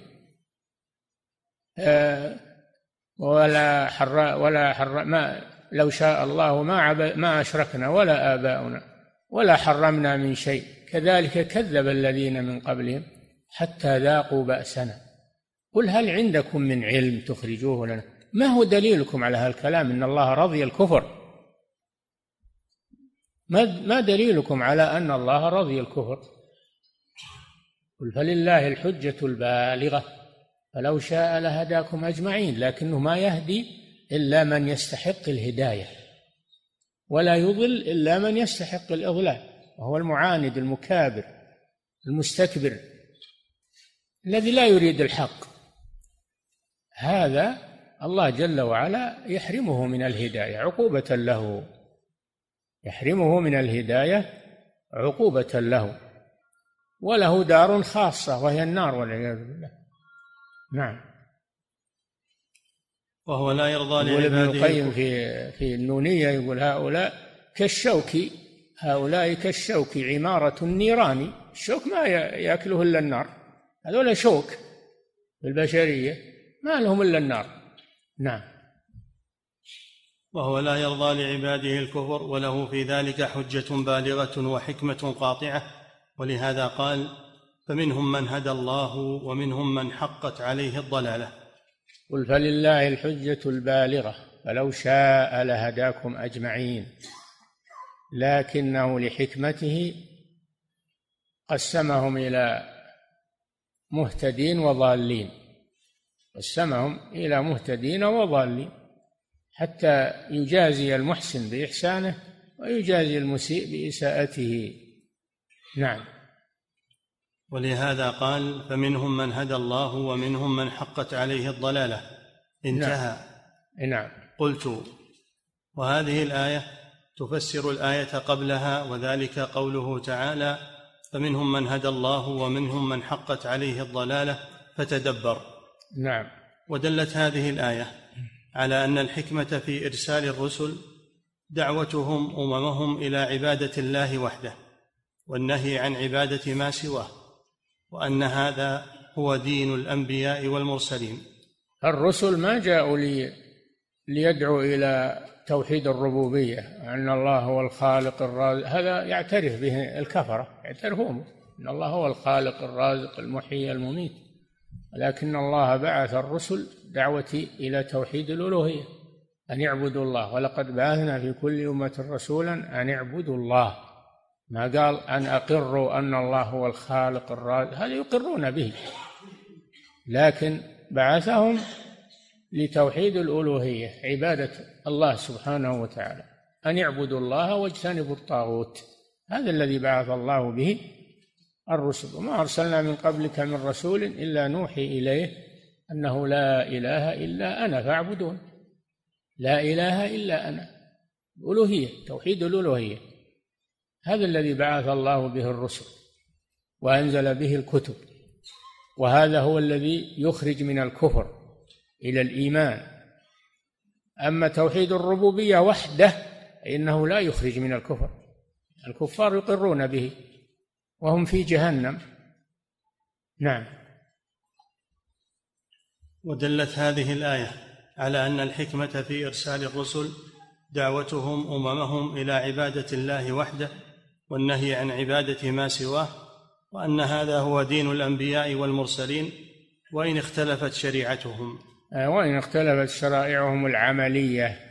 لو شاء الله ما أشركنا ولا آباؤنا ولا حرمنا من شيء كذلك كذب الذين من قبلهم حتى ذاقوا بأسنا قل هل عندكم من علم تخرجوه لنا. ما هو دليلكم على هالكلام إن الله رضي الكفر؟ ما دليلكم على أن الله رضي الكفر؟ قل فلله الحجة البالغة فلو شاء لهداكم أجمعين، لكنه ما يهدي إلا من يستحق الهداية، ولا يضل إلا من يستحق الإضلال، وهو المعاند المكابر المستكبر الذي لا يريد الحق. هذا الله جل وعلا يحرمه من الهداية عقوبة له، يحرمه من الهداية عقوبة له، وله دار خاصة وهي النار والعياذ بالله. نعم. وهو لا يرضى يقول ابن لعباده القيم في النونية، يقول هؤلاء كالشوك عمارة النيران. الشوك ما يأكله إلا النار، هذول شوك بالبشرية ما لهم إلا النار. نعم. وهو لا يرضى لعباده الكفر وله في ذلك حجة بالغة وحكمة قاطعة، ولهذا قال فمنهم من هدى الله ومنهم من حقت عليه الضلالة. قل فلله الحجة البالغة فلو شاء لهداكم أجمعين لكنه لحكمته قسمهم إلى مهتدين وضالين، قسمهم إلى مهتدين وضالين حتى يجازي المحسن بإحسانه ويجازي المسيء بإساءته. نعم. ولهذا قال فمنهم من هدى الله ومنهم من حقت عليه الضلالة. انتهى. نعم. قلت وهذه الآية تفسر الآية قبلها، وذلك قوله تعالى فمنهم من هدى الله ومنهم من حقت عليه الضلالة فتدبر. نعم. ودلت هذه الآية على أن الحكمة في إرسال الرسل دعوتهم أممهم إلى عبادة الله وحده والنهي عن عبادة ما سواه، وأن هذا هو دين الأنبياء والمرسلين. الرسل ما جاءوا ليدعوا إلى توحيد الربوبية، أن الله هو الخالق الرازق، هذا يعترف به الكفرة، يعترفون أن الله هو الخالق الرازق المحيي المميت، ولكن الله بعث الرسل دعوة إلى توحيد الألوهية، أن يعبدوا الله، ولقد بعثنا في كل أمة رسولا أن يعبدوا الله، ما قال أن أقروا أن الله هو الخالق الرازق، هذا يقرون به، لكن بعثهم لتوحيد الألوهية، عبادة الله سبحانه وتعالى، أن يعبدوا الله واجتنبوا الطاغوت، هذا الذي بعث الله به الرسل. وما أرسلنا من قبلك من رسول إلا نوحي إليه أنه لا إله إلا أنا فاعبدون. لا إله إلا أنا، ألوهية، توحيد الألوهية. هذا الذي بعث الله به الرسل وأنزل به الكتب، وهذا هو الذي يخرج من الكفر إلى الإيمان. أما توحيد الربوبية وحده إنه لا يخرج من الكفر، الكفار يقرون به وهم في جهنم. نعم. ودلت هذه الآية على أن الحكمة في إرسال الرسل دعوتهم أممهم إلى عبادة الله وحده والنهي عن عبادة ما سواه، وأن هذا هو دين الأنبياء والمرسلين وإن اختلفت شريعتهم. وإن اختلفت شرائعهم العملية،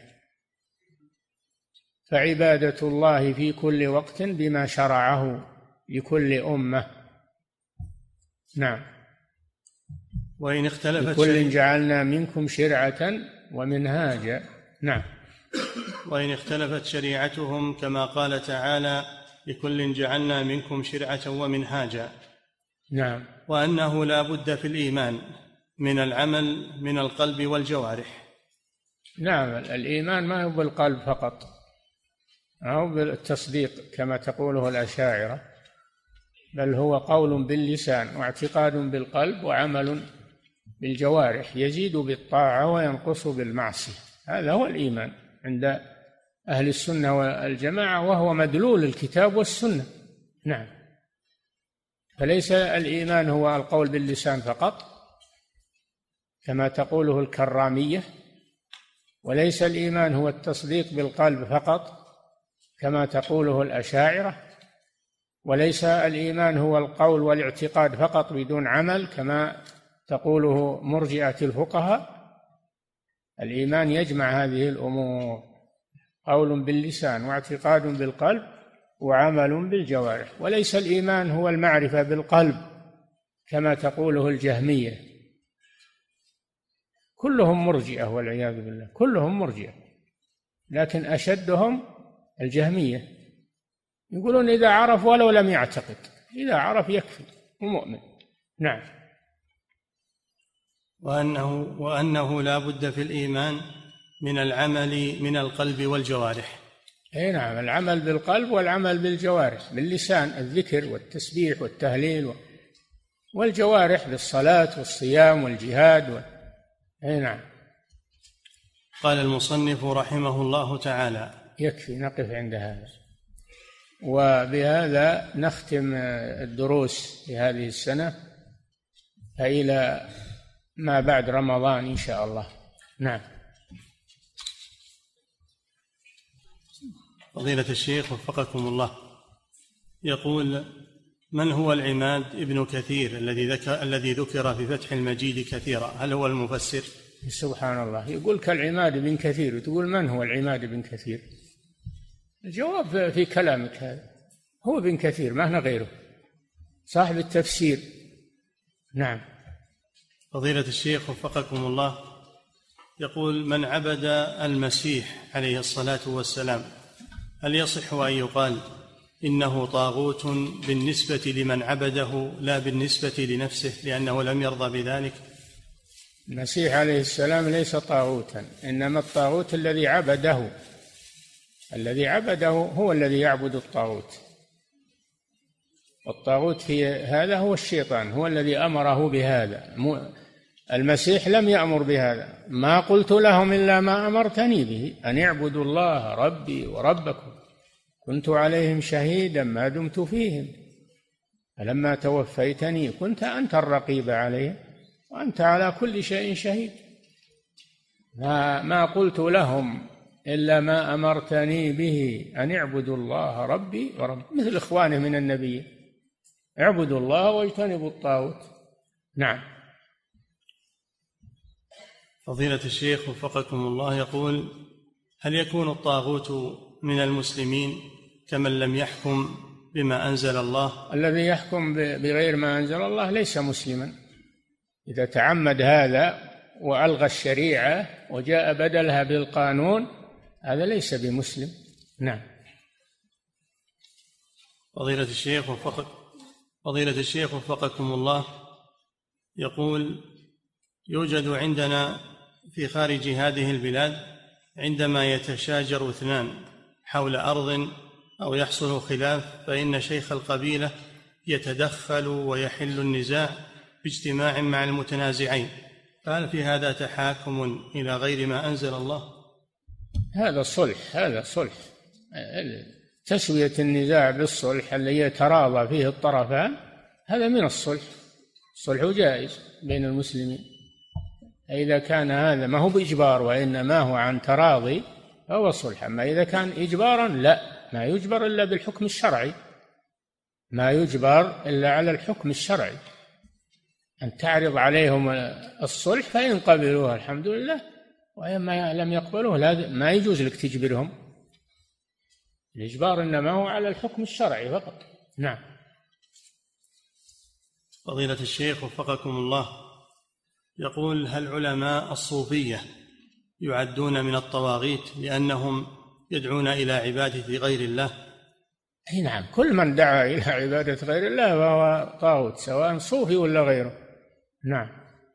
فعبادة الله في كل وقت بما شرعه لكل أمة. نعم. وإن اختلفت لكل جعلنا منكم شرعة ومنهاجا. نعم. وإن اختلفت شريعتهم كما قال تعالى: لكل جعلنا منكم شرعة ومنهاجا. نعم. وأنه لا بد في الإيمان من العمل من القلب والجوارح. نعم، الإيمان ما هو بالقلب فقط أو بالتصديق كما تقوله الأشاعرة، بل هو قول باللسان واعتقاد بالقلب وعمل بالجوارح، يزيد بالطاعة وينقص بالمعصية. هذا هو الإيمان عند أهل السنة والجماعة، وهو مدلول الكتاب والسنة. نعم. فليس الإيمان هو القول باللسان فقط كما تقوله الكرامية، وليس الإيمان هو التصديق بالقلب فقط كما تقوله الأشاعرة، وليس الإيمان هو القول والاعتقاد فقط بدون عمل كما تقوله مرجئة الفقهاء. الإيمان يجمع هذه الأمور، قول باللسان واعتقاد بالقلب وعمل بالجوارح. وليس الإيمان هو المعرفة بالقلب كما تقوله الجهمية، كلهم مرجئة والعياذ بالله، كلهم مرجئة، لكن أشدهم الجهمية، يقولون إذا عرف ولو لم يعتقد، إذا عرف يكفي ومؤمن. نعم. وأنه لا بد في الإيمان من العمل من القلب والجوارح. أي نعم، العمل بالقلب والعمل بالجوارح، باللسان الذكر والتسبيح والتهليل، والجوارح بالصلاة والصيام والجهاد أي نعم. قال المصنف رحمه الله تعالى: يكفي نقف عند هذا، وبهذا نختم الدروس في هذه السنة فإلى ما بعد رمضان إن شاء الله. نعم. فضيلة الشيخ وفقكم الله، يقول: من هو العماد ابن كثير الذي ذكر في فتح المجيد كثيرا؟ هل هو المفسر؟ سبحان الله، يقول كالعماد بن كثير وتقول من هو العماد بن كثير؟ الجواب في كلامك هذا، هو بن كثير ما هنا غيره، صاحب التفسير. نعم. فضيلة الشيخ وفقكم الله، يقول: من عبد المسيح عليه الصلاة والسلام هل يصح أن يقال إنه طاغوت بالنسبة لمن عبده لا بالنسبة لنفسه لأنه لم يرضى بذلك؟ المسيح عليه السلام ليس طاغوتا، إنما الطاغوت الذي عبده، الذي عبده هو الذي يعبد الطاغوت، والطاغوت في هذا هو الشيطان، هو الذي أمره بهذا. المسيح لم يأمر بهذا، ما قلت لهم إلا ما أمرتني به أن اعبدوا الله ربي وربكم كنت عليهم شهيدا ما دمت فيهم فلما توفيتني كنت أنت الرقيب عليهم وأنت على كل شيء شهيد. ما قلت لهم إلا ما أمرتني به أن اعبدوا الله ربي ورب، مثل إخوانه من النبي، اعبدوا الله واجتنبوا الطاغوت. نعم. فضيلة الشيخ وفقكم الله، يقول: هل يكون الطاغوت من المسلمين كمن لم يحكم بما أنزل الله؟ الذي يحكم بغير ما أنزل الله ليس مسلما، إذا تعمد هذا وألغى الشريعة وجاء بدلها بالقانون هذا ليس بمسلم. نعم. فضيلة الشيخ وفقكم الله، يقول: يوجد عندنا في خارج هذه البلاد عندما يتشاجر اثنان حول أرض أو يحصل خلاف فإن شيخ القبيلة يتدخل ويحل النزاع باجتماع مع المتنازعين، فهل في هذا تحاكم إلى غير ما أنزل الله؟ هذا صلح تسوية النزاع بالصلح الذي يتراضى فيه الطرفان، هذا من الصلح جائز بين المسلمين. إذا كان هذا ما هو بإجبار وإنما هو عن تراضي فهو صلح. أما إذا كان إجبارا لا، ما يجبر إلا بالحكم الشرعي، ما يجبر إلا على الحكم الشرعي، أن تعرض عليهم الصلح فإن قبلوه الحمد لله، وإما لم يقبلوه ما يجوز لك تجبرهم. الإجبار إنما هو على الحكم الشرعي فقط. نعم. فضيلة الشيخ وفقكم الله، يقول: هل علماء الصوفية يعدون من الطواغيت لأنهم يدعون إلى عبادة غير الله؟ أي نعم، كل من دعا إلى عبادة غير الله فهو طاغوت، سواء صوفي ولا غيره. نعم.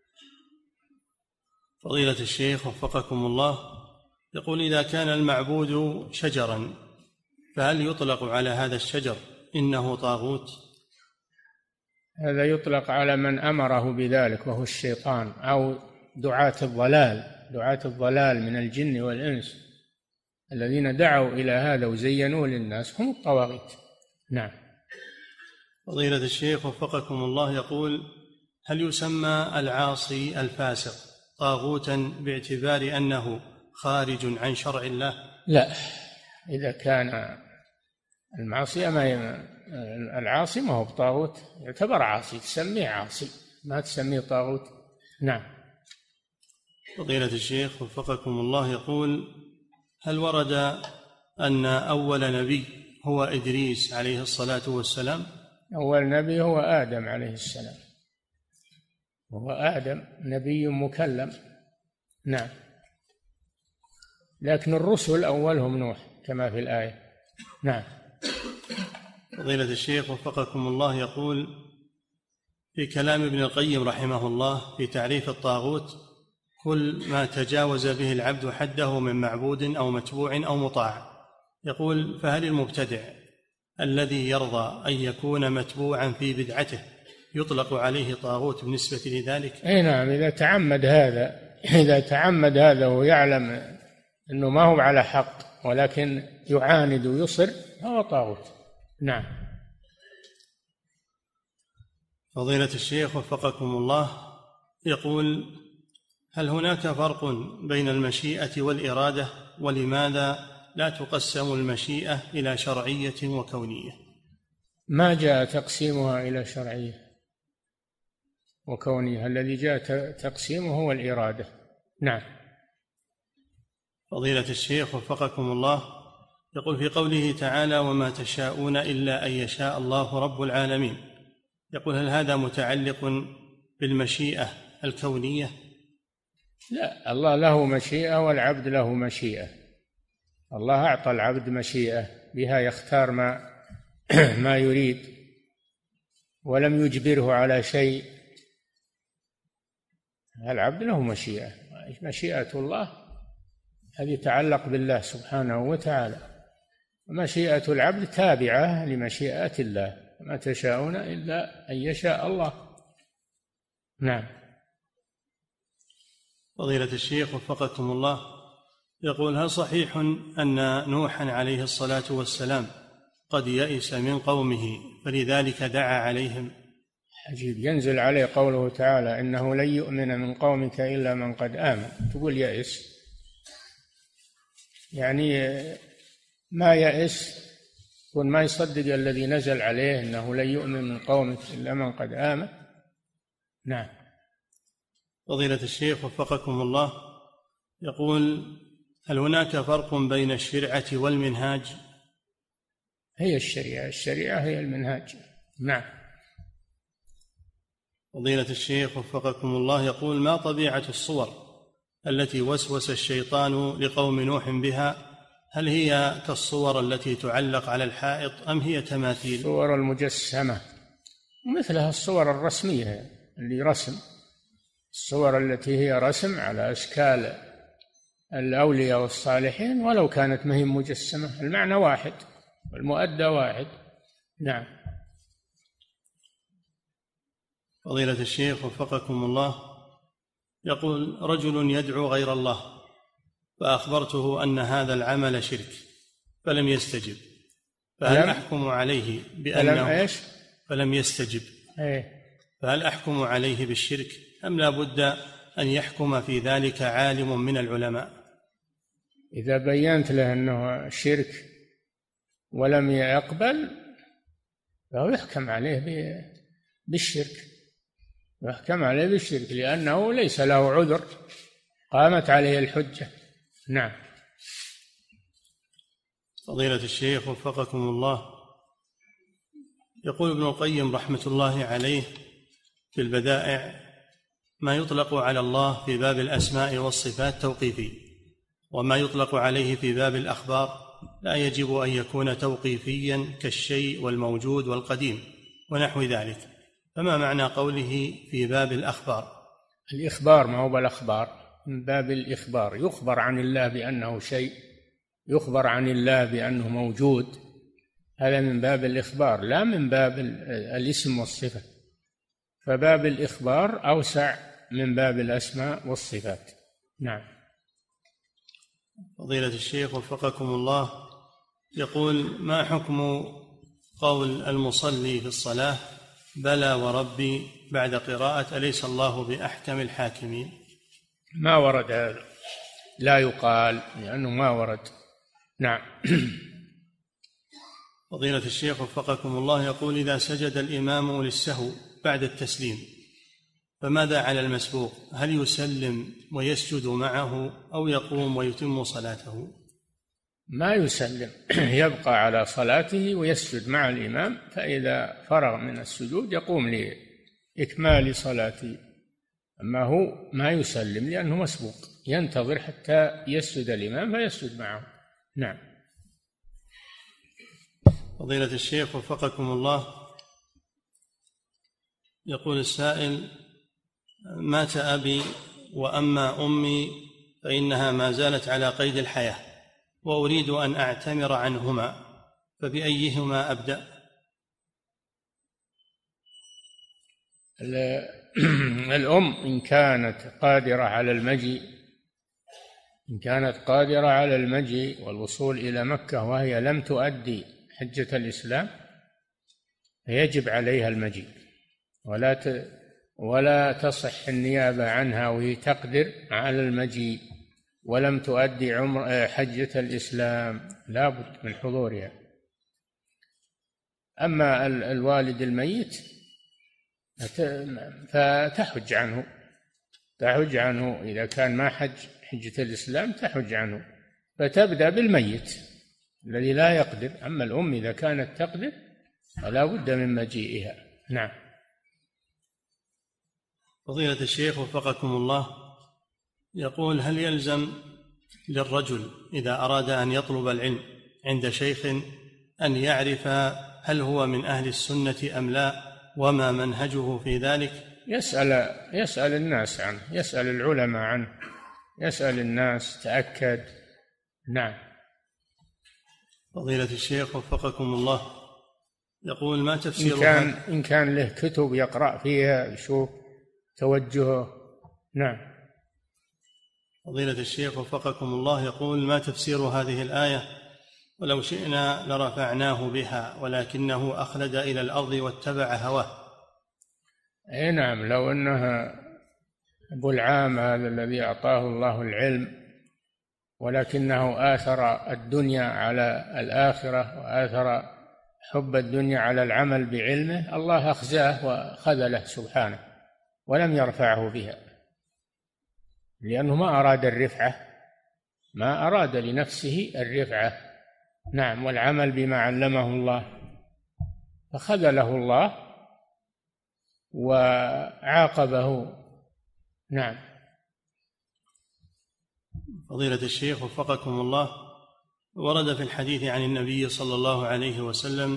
فضيلة الشيخ وفقكم الله، يقول: إذا كان المعبود شجرا فهل يطلق على هذا الشجر إنه طاغوت؟ هذا يطلق على من أمره بذلك وهو الشيطان أو دعاة الضلال من الجن والإنس الذين دعوا إلى هذا وزينوا للناس هم الطواغيت. نعم. فضيلة الشيخ وفقكم الله، يقول: هل يسمى العاصي الفاسق طاغوتا باعتبار أنه خارج عن شرع الله؟ لا، إذا كان المعصية العاصي ما هو بطاغوت، يعتبر عاصي، تسميه عاصي ما تسميه طاغوت. نعم. فضيلة الشيخ وفقكم الله، يقول: هل ورد أن أول نبي هو إدريس عليه الصلاة والسلام؟ أول نبي هو آدم عليه السلام، هو آدم نبي مكلم. نعم. لكن الرسل أولهم نوح كما في الآية. نعم. فضيلة الشيخ وفقكم الله، يقول: في كلام ابن القيم رحمه الله في تعريف الطاغوت: كل ما تجاوز به العبد حده من معبود أو متبوع أو مطاع. يقول: فهل المبتدع الذي يرضى أن يكون متبوعا في بدعته يطلق عليه طاغوت بالنسبة لذلك؟ أي نعم، إذا تعمد هذا ويعلم أنه ما هو على حق ولكن يعاند ويصر هو طاغوت. نعم. فضيلة الشيخ وفقكم الله، يقول: هل هناك فرق بين المشيئة والإرادة؟ ولماذا لا تقسم المشيئة إلى شرعية وكونية؟ ما جاء تقسيمها إلى شرعية وكونية، الذي جاء تقسيمه هو الإرادة. نعم. فضيلة الشيخ وفقكم الله، يقول: في قوله تعالى: وما تشاءون إلا أن يشاء الله رب العالمين، يقول: هل هذا متعلق بالمشيئة الكونية؟ لا، الله له مشيئة والعبد له مشيئة. الله أعطى العبد مشيئة بها يختار ما يريد ولم يجبره على شيء. العبد له مشيئة الله هذه تتعلق بالله سبحانه وتعالى، ومشيئة العبد تابعة لمشيئة الله، ما تشاءون إلا أن يشاء الله. نعم. فضيلة الشيخ وفقكم الله، يقول: هل صحيح أن نوحا عليه الصلاة والسلام قد يئس من قومه فلذلك دعا عليهم؟ عجيب، ينزل عليه قوله تعالى: إنه لن يؤمن من قومك إلا من قد آمن، تقول يئس؟ يعني ما يئس يكون ما يصدق الذي نزل عليه إنه لن يؤمن من قومك إلا من قد آمن. نعم. فضيلة الشيخ وفقكم الله، يقول: هل هناك فرق بين الشريعة والمنهاج؟ هي الشريعة هي المنهاج. نعم. فضيلة الشيخ وفقكم الله، يقول: ما طبيعة الصور التي وسوس الشيطان لقوم نوح بها؟ هل هي كالصور التي تعلق على الحائط أم هي تماثيل؟ الصور المجسمة، ومثلها الصور الرسمية اللي رسم الصور التي هي رسم على أشكال الأولياء والصالحين ولو كانت مهم مجسمة، المعنى واحد والمؤدى واحد. نعم. فضيلة الشيخ وفقكم الله، يقول: رجل يدعو غير الله فأخبرته أن هذا العمل شرك فلم يستجب، فهل أحكم عليه بأنه فلم يستجب فهل أحكم عليه بالشرك أم لا بد أن يحكم في ذلك عالم من العلماء؟ إذا بينت له أنه شرك ولم يقبل فهو يحكم عليه بالشرك، يحكم عليه بالشرك لأنه ليس له عذر، قامت عليه الحجة. نعم. فضيلة الشيخ وفقكم الله، يقول ابن القيم رحمة الله عليه في البدائع: ما يطلق على الله في باب الأسماء والصفات توقيفي، وما يطلق عليه في باب الأخبار لا يجب أن يكون توقيفيا كالشيء والموجود والقديم ونحو ذلك، فما معنى قوله في باب الأخبار؟ الإخبار ما هو بالأخبار، من باب الإخبار، يخبر عن الله بأنه شيء، يخبر عن الله بأنه موجود، هذا من باب الإخبار لا من باب الاسم والصفة، فباب الإخبار أوسع من باب الأسماء والصفات. نعم. فضيلة الشيخ وفقكم الله، يقول: ما حكم قول المصلي في الصلاة بلى وربي بعد قراءة أليس الله بأحكم الحاكمين؟ ما ورد هذا، لا يقال لأنه ما ورد. نعم. فضيلة الشيخ وفقكم الله، يقول: إذا سجد الإمام للسهو بعد التسليم فماذا على المسبوق؟ هل يسلم ويسجد معه أو يقوم ويتم صلاته؟ ما يسلم، يبقى على صلاته ويسجد مع الإمام، فإذا فرغ من السجود يقوم لإكمال صلاته، أما هو ما يسلم لأنه مسبوق، ينتظر حتى يسجد الإمام فيسجد معه. نعم. فضيلة الشيخ وفقكم الله، يقول السائل: مات أبي وأما أمي فإنها ما زالت على قيد الحياة وأريد أن أعتمر عنهما، فبأيهما أبدأ؟ الأم إن كانت قادرة على المجيء، إن كانت قادرة على المجيء والوصول إلى مكة وهي لم تؤدي حجة الإسلام فيجب عليها المجيء، ولا تصح النيابة عنها وهي تقدر على المجيء ولم تؤدي حجة الإسلام، لا بد من حضورها. أما الوالد الميت فتحج عنه، تحج عنه إذا كان ما حجة الإسلام، تحج عنه، فتبدأ بالميت الذي لا يقدر. أما الأم إذا كانت تقدر فلا بد من مجيئها. نعم. فضيلة الشيخ وفقكم الله، يقول: هل يلزم للرجل إذا أراد أن يطلب العلم عند شيخ أن يعرف هل هو من أهل السنة أم لا، وما منهجه في ذلك؟ يسأل الناس عنه، يسأل العلماء عنه، يسأل الناس، تأكد. نعم. فضيلة الشيخ وفقكم الله، يقول: ما تفسير إن كان له كتب يقرأ فيها يشوف توجهه. نعم. فضيلة الشيخ وفقكم الله، يقول: ما تفسير هذه الآية: ولو شئنا لرفعناه بها ولكنه أخلد إلى الأرض واتبع هواه؟ أي نعم، لو أنه أبو العام هذا الذي أعطاه الله العلم ولكنه آثر الدنيا على الآخرة وآثر حب الدنيا على العمل بعلمه، الله أخزاه وخذله سبحانه ولم يرفعه بها، لأنه ما أراد الرفعة، ما أراد لنفسه الرفعة. نعم. والعمل بما علمه الله، فخذله الله وعاقبه. نعم. فضيلة الشيخ وفقكم الله، ورد في الحديث عن النبي صلى الله عليه وسلم: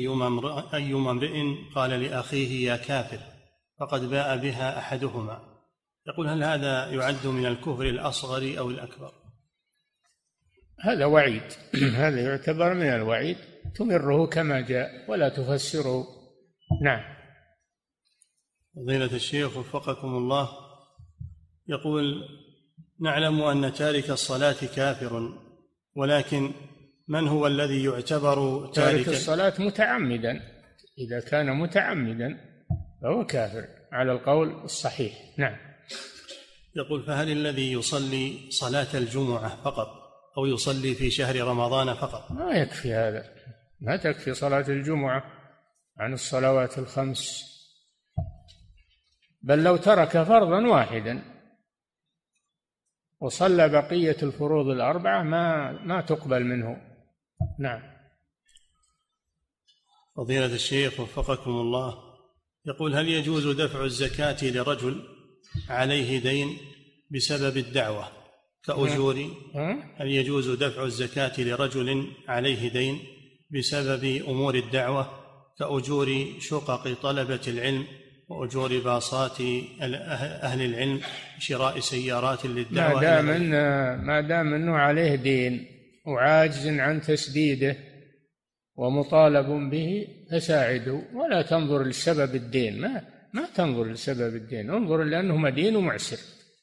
أيما امرئ قال لأخيه يا كافر فقد باء بها أحدهما، يقول: هل هذا يعد من الكفر الأصغر أو الأكبر؟ هذا وعيد هذا يعتبر من الوعيد، تمره كما جاء ولا تفسره. نعم. فضيلة الشيخ وفقكم الله، يقول: نعلم أن تارك الصلاة كافر، ولكن من هو الذي يعتبر تارك الصلاة متعمدا؟ إذا كان متعمدا فهو كافر على القول الصحيح. نعم. يقول: فهل الذي يصلي صلاة الجمعة فقط أو يصلي في شهر رمضان فقط؟ ما يكفي هذا، ما تكفي صلاة الجمعة عن الصلوات الخمس، بل لو ترك فرضا واحدا وصلى بقية الفروض الأربعة ما تقبل منه. نعم. فضيلة الشيخ وفقكم الله، يقول: هل يجوز دفع الزكاة لرجل عليه دين بسبب الدعوة كأجور؟ هل يجوز دفع الزكاة لرجل عليه دين بسبب أمور الدعوة كأجور شقق طلبة العلم وأجور باصات أهل العلم شراء سيارات للدعوة؟ ما دام أنه عليه دين وعاجز عن تسديده ومطالب به فساعده، ولا تنظر لسبب الدين. ما تنظر لسبب الدين، انظر لأنه مدين ومعسر،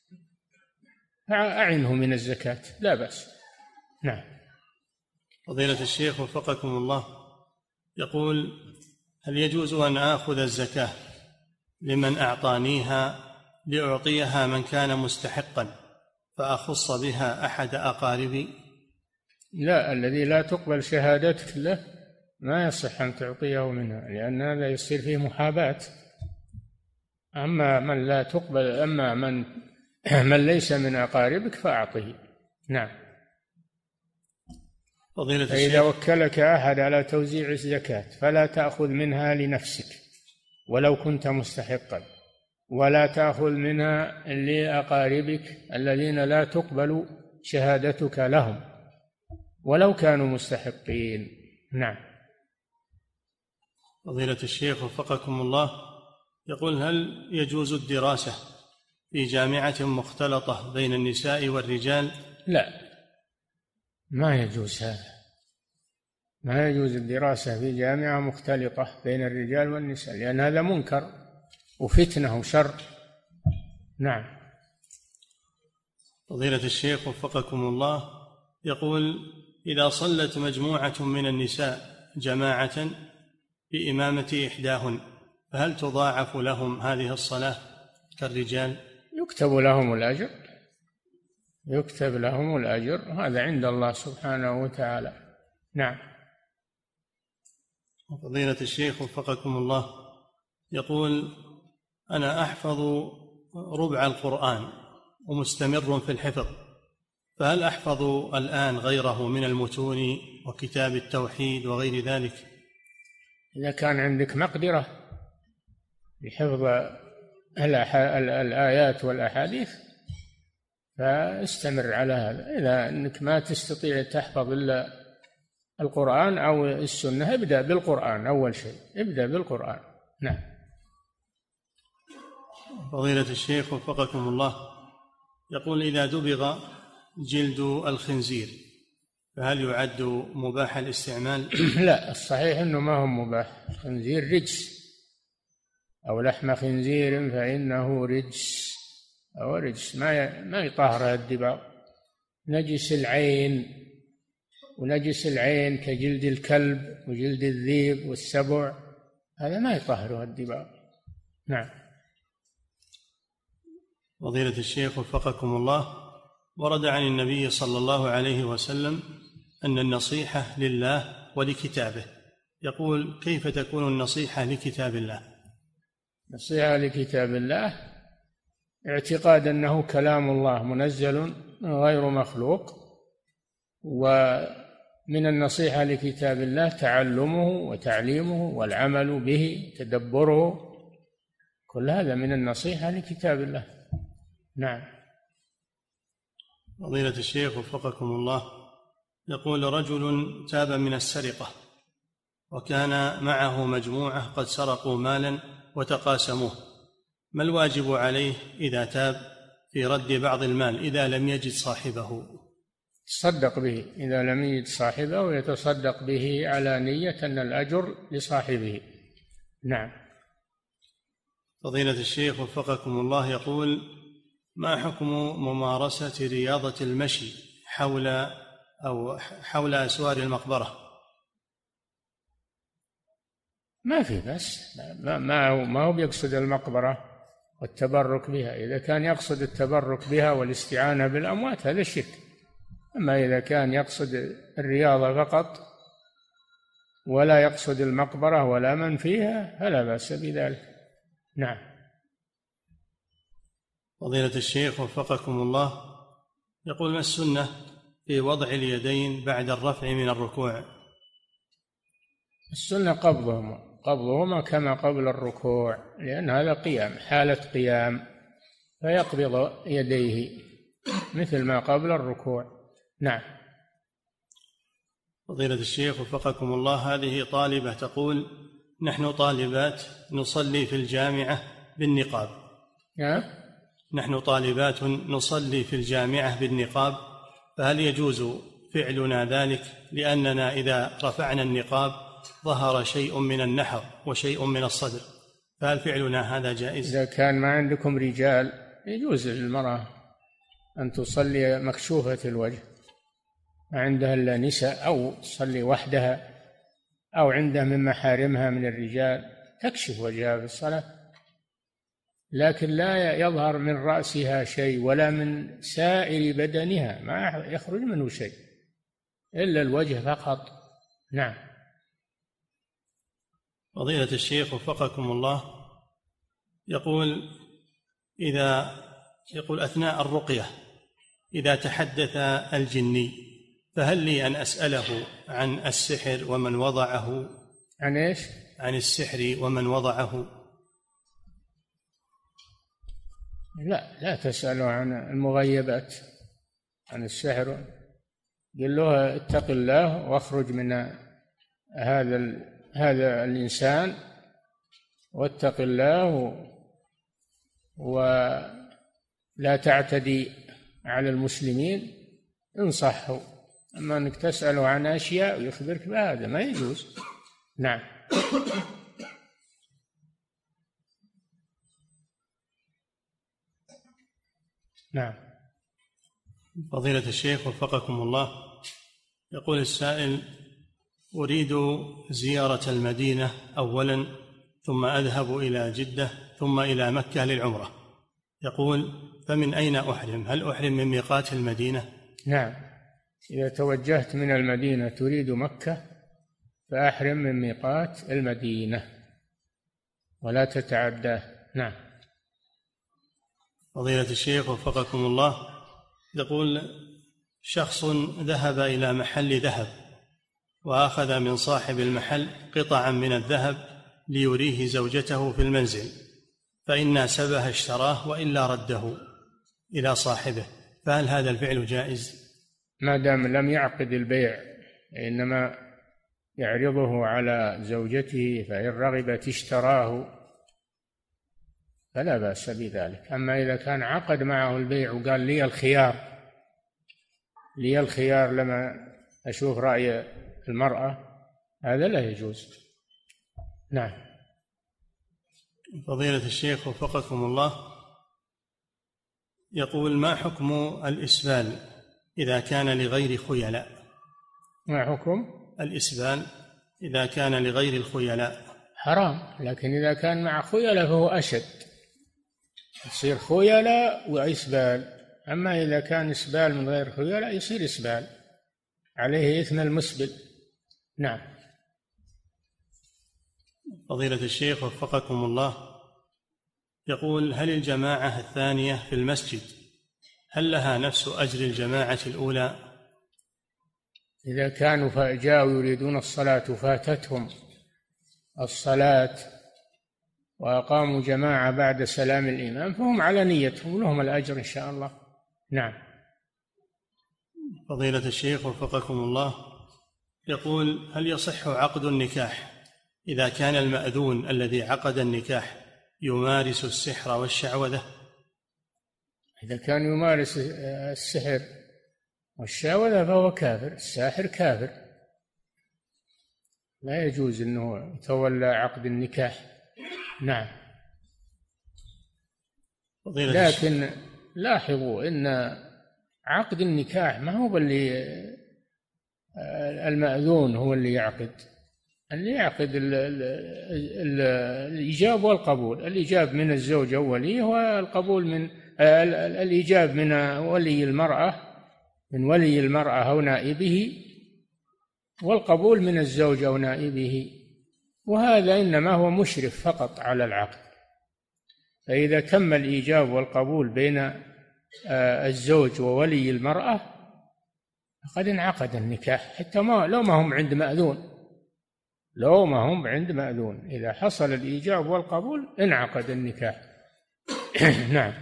أعنه من الزكاة لا بأس. نعم. فضيلة الشيخ وفقكم الله، يقول: هل يجوز أن آخذ الزكاة لمن أعطانيها لأعطيها من كان مستحقا فأخص بها أحد أقاربي؟ لا، الذي لا تقبل شهادتك له ما يصح أن تعطيه منها، لأن هذا يصير فيه محاباة. أما من لا تقبل، أما من ليس من أقاربك فأعطه. نعم. فإذا وكلك أحد على توزيع الزكاة فلا تأخذ منها لنفسك ولو كنت مستحقا، ولا تأخذ منها لأقاربك الذين لا تقبل شهادتك لهم ولو كانوا مستحقين. نعم. فضيلة الشيخ وفقكم الله، يقول: هل يجوز الدراسة في جامعة مختلطة بين النساء والرجال؟ لا، ما يجوز هذا، ما يجوز الدراسة في جامعة مختلطة بين الرجال والنساء، لأن هذا منكر وفتنة وشر. نعم. فضيلة الشيخ وفقكم الله، يقول: إذا صلت مجموعة من النساء جماعة بإمامة إحداهن فهل تضاعف لهم هذه الصلاة كالرجال؟ يكتب لهم الأجر، يكتب لهم الأجر، هذا عند الله سبحانه وتعالى. نعم. فضيلة الشيخ وفقكم الله، يقول: أنا أحفظ ربع القرآن ومستمر في الحفظ، فهل أحفظ الآن غيره من المتون وكتاب التوحيد وغير ذلك؟ إذا كان عندك مقدرة لحفظ الآيات والأحاديث فاستمر على هذا. إذا أنك ما تستطيع تحفظ إلا القرآن أو السنة ابدأ بالقرآن أول شيء، ابدأ بالقرآن. نعم. فضيلة الشيخ وفقكم الله، يقول: إذا دبغ جلد الخنزير فهل يعد مباح الاستعمال؟ لا، الصحيح أنه ما هو مباح، الخنزير رجس، أو لحم خنزير فإنه رجس، أو رجس ما يطهر الدباغ. نجس العين، ونجس العين كجلد الكلب وجلد الذيب والسبع، هذا ما يطهره الدباغ. نعم. فضيلة الشيخ وفقكم الله، ورد عن النبي صلى الله عليه وسلم أن النصيحة لله ولكتابه، يقول: كيف تكون النصيحة لكتاب الله؟ نصيحة لكتاب الله اعتقاد أنه كلام الله منزل غير مخلوق، ومن النصيحة لكتاب الله تعلمه وتعليمه والعمل به، تدبره، كل هذا من النصيحة لكتاب الله. نعم. فضيلة الشيخ وفقكم الله، يقول: رجل تاب من السرقة وكان معه مجموعة قد سرقوا مالا وتقاسموه، ما الواجب عليه إذا تاب في رد بعض المال إذا لم يجد صاحبه؟ تصدق به إذا لم يجد صاحبه، ويتصدق به على نية أن الأجر لصاحبه. نعم. فضيلة الشيخ وفقكم الله يقول: ما حكم ممارسة رياضة المشي حول أسوار المقبرة؟ ما في بس، ما هو بيقصد المقبرة والتبرك بها. إذا كان يقصد التبرك بها والاستعانة بالأموات هذا شرك. أما إذا كان يقصد الرياضة فقط ولا يقصد المقبرة ولا من فيها فلا بأس بذلك. نعم. فضيلة الشيخ وفقكم الله يقول: ما السنة في وضع اليدين بعد الرفع من الركوع؟ السنة قبضهما كما قبل الركوع، لأن هذا قيام، حالة قيام، فيقبض يديه مثل ما قبل الركوع. نعم. فضيلة الشيخ وفقكم الله، هذه طالبة تقول: نحن طالبات نصلي في الجامعة بالنقاب. نحن طالبات نصلي في الجامعة بالنقاب، فهل يجوز فعلنا ذلك؟ لأننا إذا رفعنا النقاب ظهر شيء من النحر وشيء من الصدر، فهل فعلنا هذا جائز؟ إذا كان ما عندكم رجال يجوز للمرأة أن تصلي مكشوفة الوجه، ما عندها إلا نساء، أو تصلي وحدها، أو عندها من محارمها من الرجال تكشف وجهها في الصلاة، لكن لا يظهر من رأسها شيء ولا من سائر بدنها، ما يخرج منه شيء إلا الوجه فقط. نعم. فضيلة الشيخ وفقكم الله يقول: أثناء الرقية إذا تحدث الجني فهل لي أن أسأله عن السحر ومن وضعه؟ عن إيش؟ عن السحر ومن وضعه. لا تسأله عن المغيبات، عن السحر. قل له اتق الله واخرج من هذا الإنسان، واتق الله ولا تعتدي على المسلمين، انصحه. أما أنك تسأله عن أشياء ويخبرك بهذا ما يجوز. نعم. نعم. فضيلة الشيخ وفقكم الله يقول السائل: أريد زيارة المدينة أولا، ثم أذهب إلى جدة، ثم إلى مكة للعمرة. يقول: فمن أين أحرم؟ هل أحرم من ميقات المدينة؟ نعم، إذا توجهت من المدينة تريد مكة فأحرم من ميقات المدينة ولا تتعداه. نعم. فضيلة الشيخ وفقكم الله يقول: شخص ذهب إلى محل ذهب وأخذ من صاحب المحل قطعا من الذهب ليريه زوجته في المنزل، فإن ناسبها اشتراه وإلا رده إلى صاحبه، فهل هذا الفعل جائز؟ ما دام لم يعقد البيع، إنما يعرضه على زوجته، فإن رغبت اشتراه فلا بأس بذلك. أما إذا كان عقد معه البيع وقال لي الخيار لما أشوف رأي المرأة، هذا لا يجوز. نعم. فضيلة الشيخ وفقكم الله يقول: ما حكم الإسبال إذا كان لغير خيلاء؟ ما حكم الإسبال إذا كان لغير الخيلاء؟ حرام، لكن إذا كان مع خيلاء فهو أشد، يصير خيلاء وإسبال. أما إذا كان إسبال من غير خيلاء يصير إسبال، عليه إثم المسبل. نعم. فضيلة الشيخ وفقكم الله يقول: هل الجماعة الثانية في المسجد هل لها نفس أجر الجماعة الأولى؟ إذا كانوا جاءوا يريدون الصلاة فاتتهم الصلاة وأقاموا جماعة بعد سلام الإمام فهم على نيتهم ولهم الأجر إن شاء الله. نعم. فضيلة الشيخ وفقكم الله يقول: هل يصح عقد النكاح إذا كان المأذون الذي عقد النكاح يمارس السحر والشعوذة؟ إذا كان يمارس السحر والشعوذة فهو كافر، الساحر كافر، لا يجوز أنه يتولى عقد النكاح. نعم. لكن لاحظوا أن عقد النكاح ما هو اللي المأذون هو اللي يعقد، اللي يعقد الإيجاب والقبول، الإيجاب من الزوج أو وليه، والقبول من الإيجاب من ولي المرأة، من ولي المرأة أو نائبه، والقبول من الزوج أو نائبه، وهذا إنما هو مشرف فقط على العقد. فإذا تم الإيجاب والقبول بين الزوج وولي المرأة فقد انعقد النكاح، حتى لو ما هم عند مأذون، لو ما هم عند مأذون، إذا حصل الإيجاب والقبول انعقد النكاح. نعم.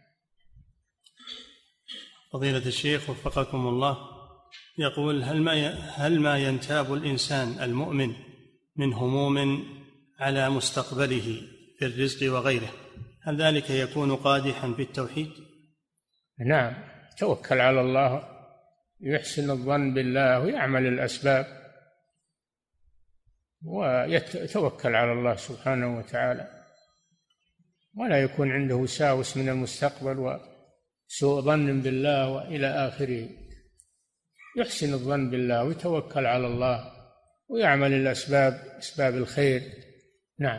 فضيلة الشيخ وفقكم الله، يقول: هل ما ينتاب الإنسان المؤمن من هموم على مستقبله في الرزق وغيره، هل ذلك يكون قادحا في التوحيد؟ نعم، توكل على الله، يحسن الظن بالله ويعمل الأسباب ويتوكل على الله سبحانه وتعالى، ولا يكون عنده وساوس من المستقبل وسوء ظن بالله وإلى آخره. يحسن الظن بالله ويتوكل على الله ويعمل الأسباب، أسباب الخير. نعم.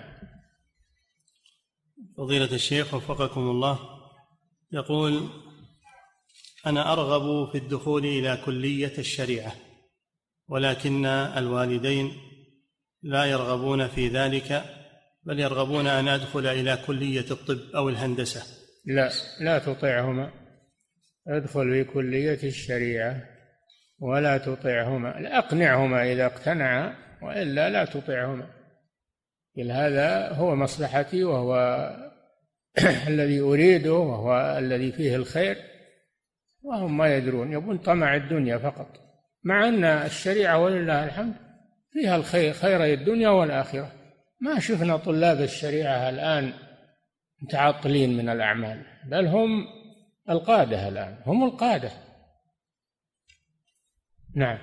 فضيلة الشيخ وفقكم الله، يقول: أنا أرغب في الدخول إلى كلية الشريعة، ولكن الوالدين لا يرغبون في ذلك، بل يرغبون أن أدخل إلى كلية الطب أو الهندسة. لا تطعهما، ادخل في كلية الشريعة ولا تطعهما، أقنعهما إذا اقتنعا، وإلا لا تطعهما. قل هذا هو مصلحتي وهو الذي أريده وهو الذي فيه الخير، وهم ما يدرون، يبون طمع الدنيا فقط، مع أن الشريعة ولله الحمد فيها الخير، خيري الدنيا والآخرة. ما شفنا طلاب الشريعة الآن متعطلين من الأعمال، بل هم القادة الآن، هم القادة. نعم.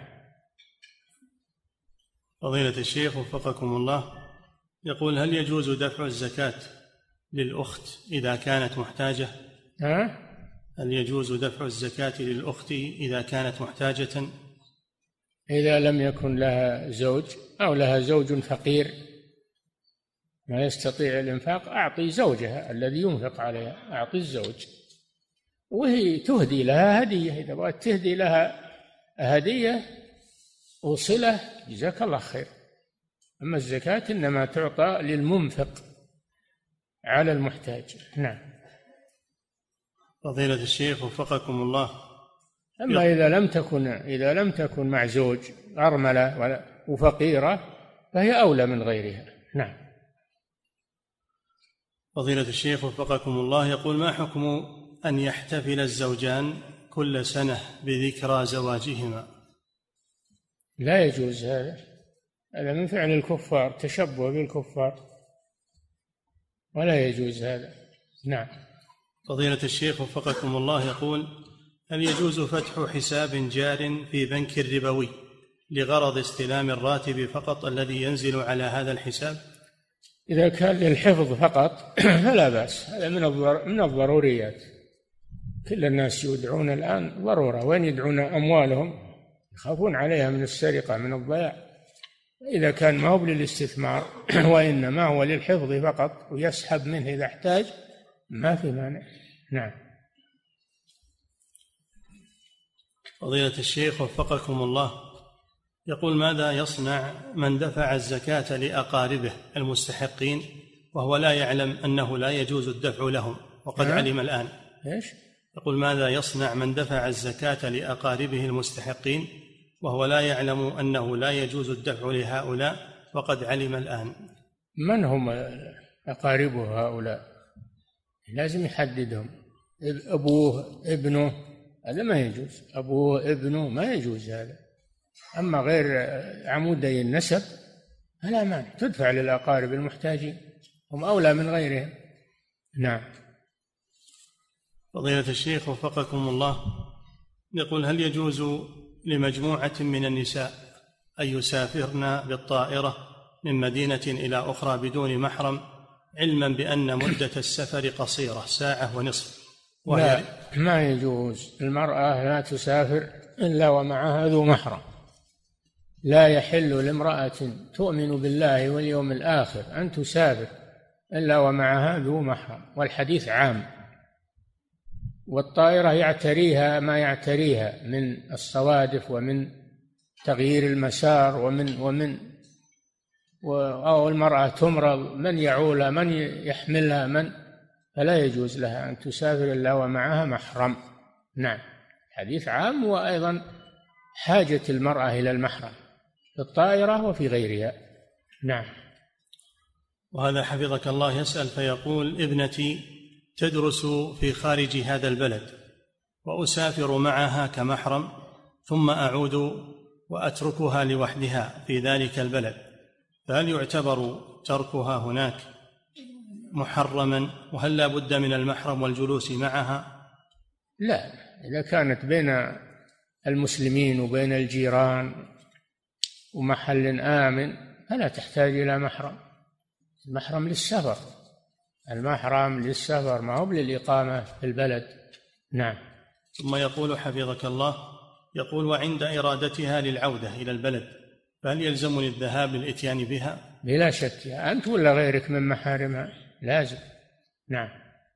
فضيلة الشيخ وفقكم الله، يقول: هل يجوز دفع الزكاة للأخت إذا كانت محتاجة؟ هل يجوز دفع الزكاة للأخت إذا كانت محتاجة؟ إذا لم يكن لها زوج أو لها زوج فقير ما يستطيع الإنفاق، أعطي زوجها الذي ينفق عليها، أعطي الزوج، وهي تهدي لها هدية، إذا بغت تهدي لها هدية وصلة جزاك الله خير. أما الزكاة إنما تعطى للمنفق على المحتاج. نعم. فضيلة الشيخ وفقكم الله، أما إذا لم تكن مع زوج أرملة وفقيرة فهي أولى من غيرها. نعم. فضيلة الشيخ وفقكم الله، يقول: ما حكم أن يحتفل الزوجان كل سنة بذكرى زواجهما؟ لا يجوز هذا من فعل الكفار، تشبه بالكفار، ولا يجوز هذا. نعم. فضيلة الشيخ وفقكم الله، يقول: هل يجوز فتح حساب جار في بنك ربوي لغرض استلام الراتب فقط الذي ينزل على هذا الحساب؟ إذا كان للحفظ فقط فلا بأس، هذا من الضروريات. كل الناس يدعون الآن ضرورة، وين يدعون أموالهم يخافون عليها من السرقة، من الضياع. إذا كان ما هو للاستثمار وإنما هو للحفظ فقط ويسحب منه إذا احتاج ما في مانع. نعم. فضيلة الشيخ وفقكم الله، يقول: ماذا يصنع من دفع الزكاة لأقاربه المستحقين وهو لا يعلم أنه لا يجوز الدفع لهم وقد علم الآن؟ إيش؟ يقول: ماذا يصنع من دفع الزكاة لأقاربه المستحقين وهو لا يعلم أنه لا يجوز الدفع لهؤلاء وقد علم الآن؟ من هم أقاربه هؤلاء؟ لازم يحددهم. أبوه، ابنه، هذا ما يجوز. أبوه، ابنه، ما يجوز هذا. أما غير عمودي النسب فلا مانع، تدفع للأقارب المحتاجين، هم أولى من غيرهم. نعم. فضيلة الشيخ وفقكم الله، يقول: هل يجوز لمجموعة من النساء أن يسافرن بالطائرة من مدينة إلى أخرى بدون محرم، علما بأن مدة السفر قصيرة 1.5 ساعة؟ لا، ما يجوز. المرأة لا تسافر إلا ومعها ذو محرم. لا يحل لامرأة تؤمن بالله واليوم الآخر أن تسافر إلا ومعها ذو محرم، والحديث عام. والطائرة يعتريها ما يعتريها من الصوادف ومن تغيير المسار أو المرأة تمرض، من يعولها، من يحملها، فلا يجوز لها أن تسافر إلا ومعها محرم. نعم، حديث عام. وأيضا حاجة المرأة إلى المحرم في الطائرة وفي غيرها. نعم. وهذا حفظك الله يسأل فيقول: ابنتي تدرس في خارج هذا البلد، وأسافر معها كمحرم، ثم أعود وأتركها لوحدها في ذلك البلد، فهل يعتبر تركها هناك محرما؟ وهل لا بد من المحرم والجلوس معها؟ لا، إذا كانت بين المسلمين وبين الجيران ومحل آمن فلا تحتاج إلى محرم. المحرم للسفر، المحرم للسفر، ما هو للإقامة في البلد. نعم. ثم يقول حفظك الله، يقول: وعند إرادتها للعودة إلى البلد، فهل يلزمني الذهاب للإتيان بها؟ بلا شك، أنت ولا غيرك من محارمها لازم. نعم.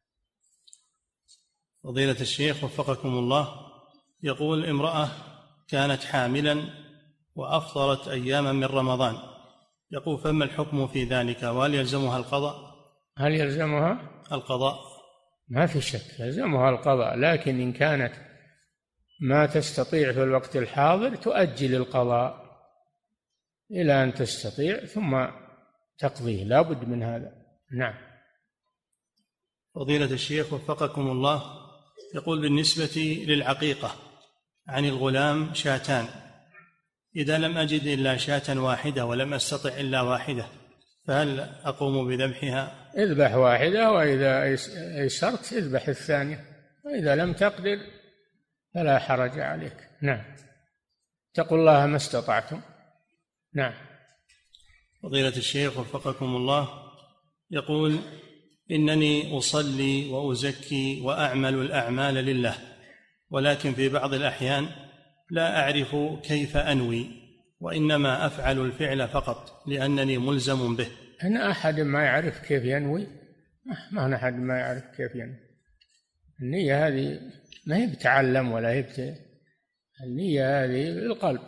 فضيلة الشيخ وفقكم الله، يقول: امرأة كانت حاملا وأفطرت أياما من رمضان، يقول: فما الحكم في ذلك؟ وهل يلزمها القضاء؟ هل يلزمها القضاء؟ ما في شك يلزمها القضاء، لكن إن كانت ما تستطيع في الوقت الحاضر تؤجل القضاء إلى أن تستطيع ثم تقضيه، لا بد من هذا. نعم. فضيلة الشيخ وفقكم الله، يقول: بالنسبة للعقيقة عن الغلام شاتان، إذا لم أجد إلا شاة واحدة ولم أستطع إلا واحدة، فهل أقوم بذبحها؟ اذبح واحدة، وإذا أيسرت اذبح الثانية، وإذا لم تقدر فلا حرج عليك. نعم. اتقوا الله ما استطعتم. نعم. فضيلة الشيخ وفقكم الله، يقول: إنني أصلي وأزكي وأعمل الأعمال لله، ولكن في بعض الأحيان لا أعرف كيف أنوي، وإنما أفعل الفعل فقط لأنني ملزم به. أنا أحد ما يعرف كيف ينوي؟ ما أحد ما يعرف كيف ينوي. النية هذه ما هي بتعلم ولا هي النية هذه في القلب.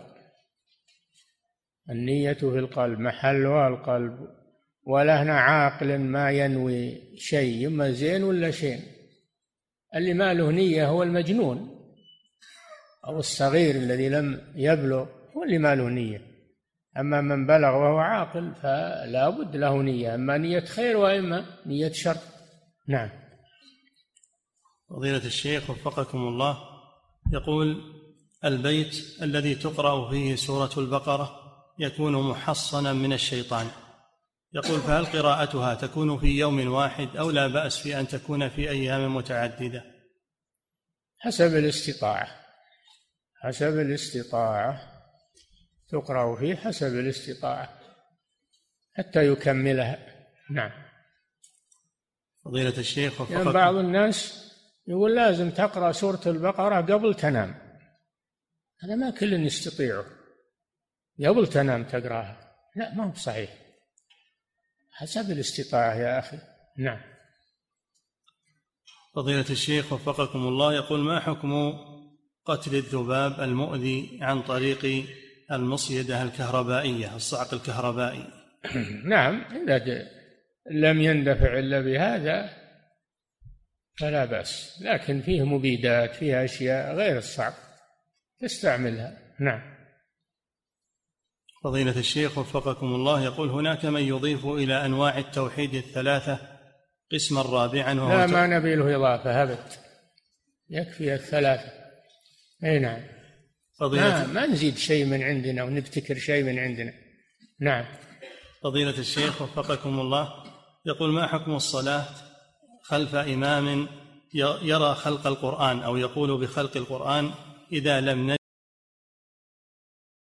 النية في القلب، محلها القلب، ولا هنا عاقل ما ينوي شيء، إما زين ولا شيء. اللي ما له نية هو المجنون أو الصغير الذي لم يبلغ، هو اللي ما له نية. أما من بلغ وهو عاقل فلا بد له نية، أما نية خير وإما نية شر. نعم. فضيلة الشيخ وفقكم الله، يقول: البيت الذي تقرأ فيه سورة البقرة يكون محصنا من الشيطان، يقول: فهل قراءتها تكون في يوم واحد أو لا بأس في أن تكون في أيام متعددة؟ حسب الاستطاعة، حسب الاستطاعة تقرأ فيه حسب الاستطاعة حتى يكملها. نعم. فضيلة الشيخ وفقكم. يعني بعض الناس يقول لازم تقرأ سورة البقرة قبل تنام، هذا ما كل يستطيعه. قبل تنام تقرأها، لا، ما هو صحيح، حسب الاستطاعة يا أخي. نعم. فضيلة الشيخ وفقكم الله، يقول: ما حكم قتل الذباب المؤذي عن طريق المصيدة الكهربائية، الصعق الكهربائي؟ نعم، إذا لم يندفع إلا بهذا فلا بأس، لكن فيه مبيدات، فيه أشياء غير الصعق تستعملها. نعم. فضيلة الشيخ وفقكم الله، يقول: هناك من يضيف إلى أنواع التوحيد الثلاثة قسما رابعا وهو لا، ما نبي له إضافة أبد، يكفي الثلاثة. أي نعم. ما نزيد شيء من عندنا ونبتكر شيء من عندنا. نعم. فضيلة الشيخ وفقكم الله، يقول: ما حكم الصلاة خلف إمام يرى خلق القرآن أو يقول بخلق القرآن إذا لم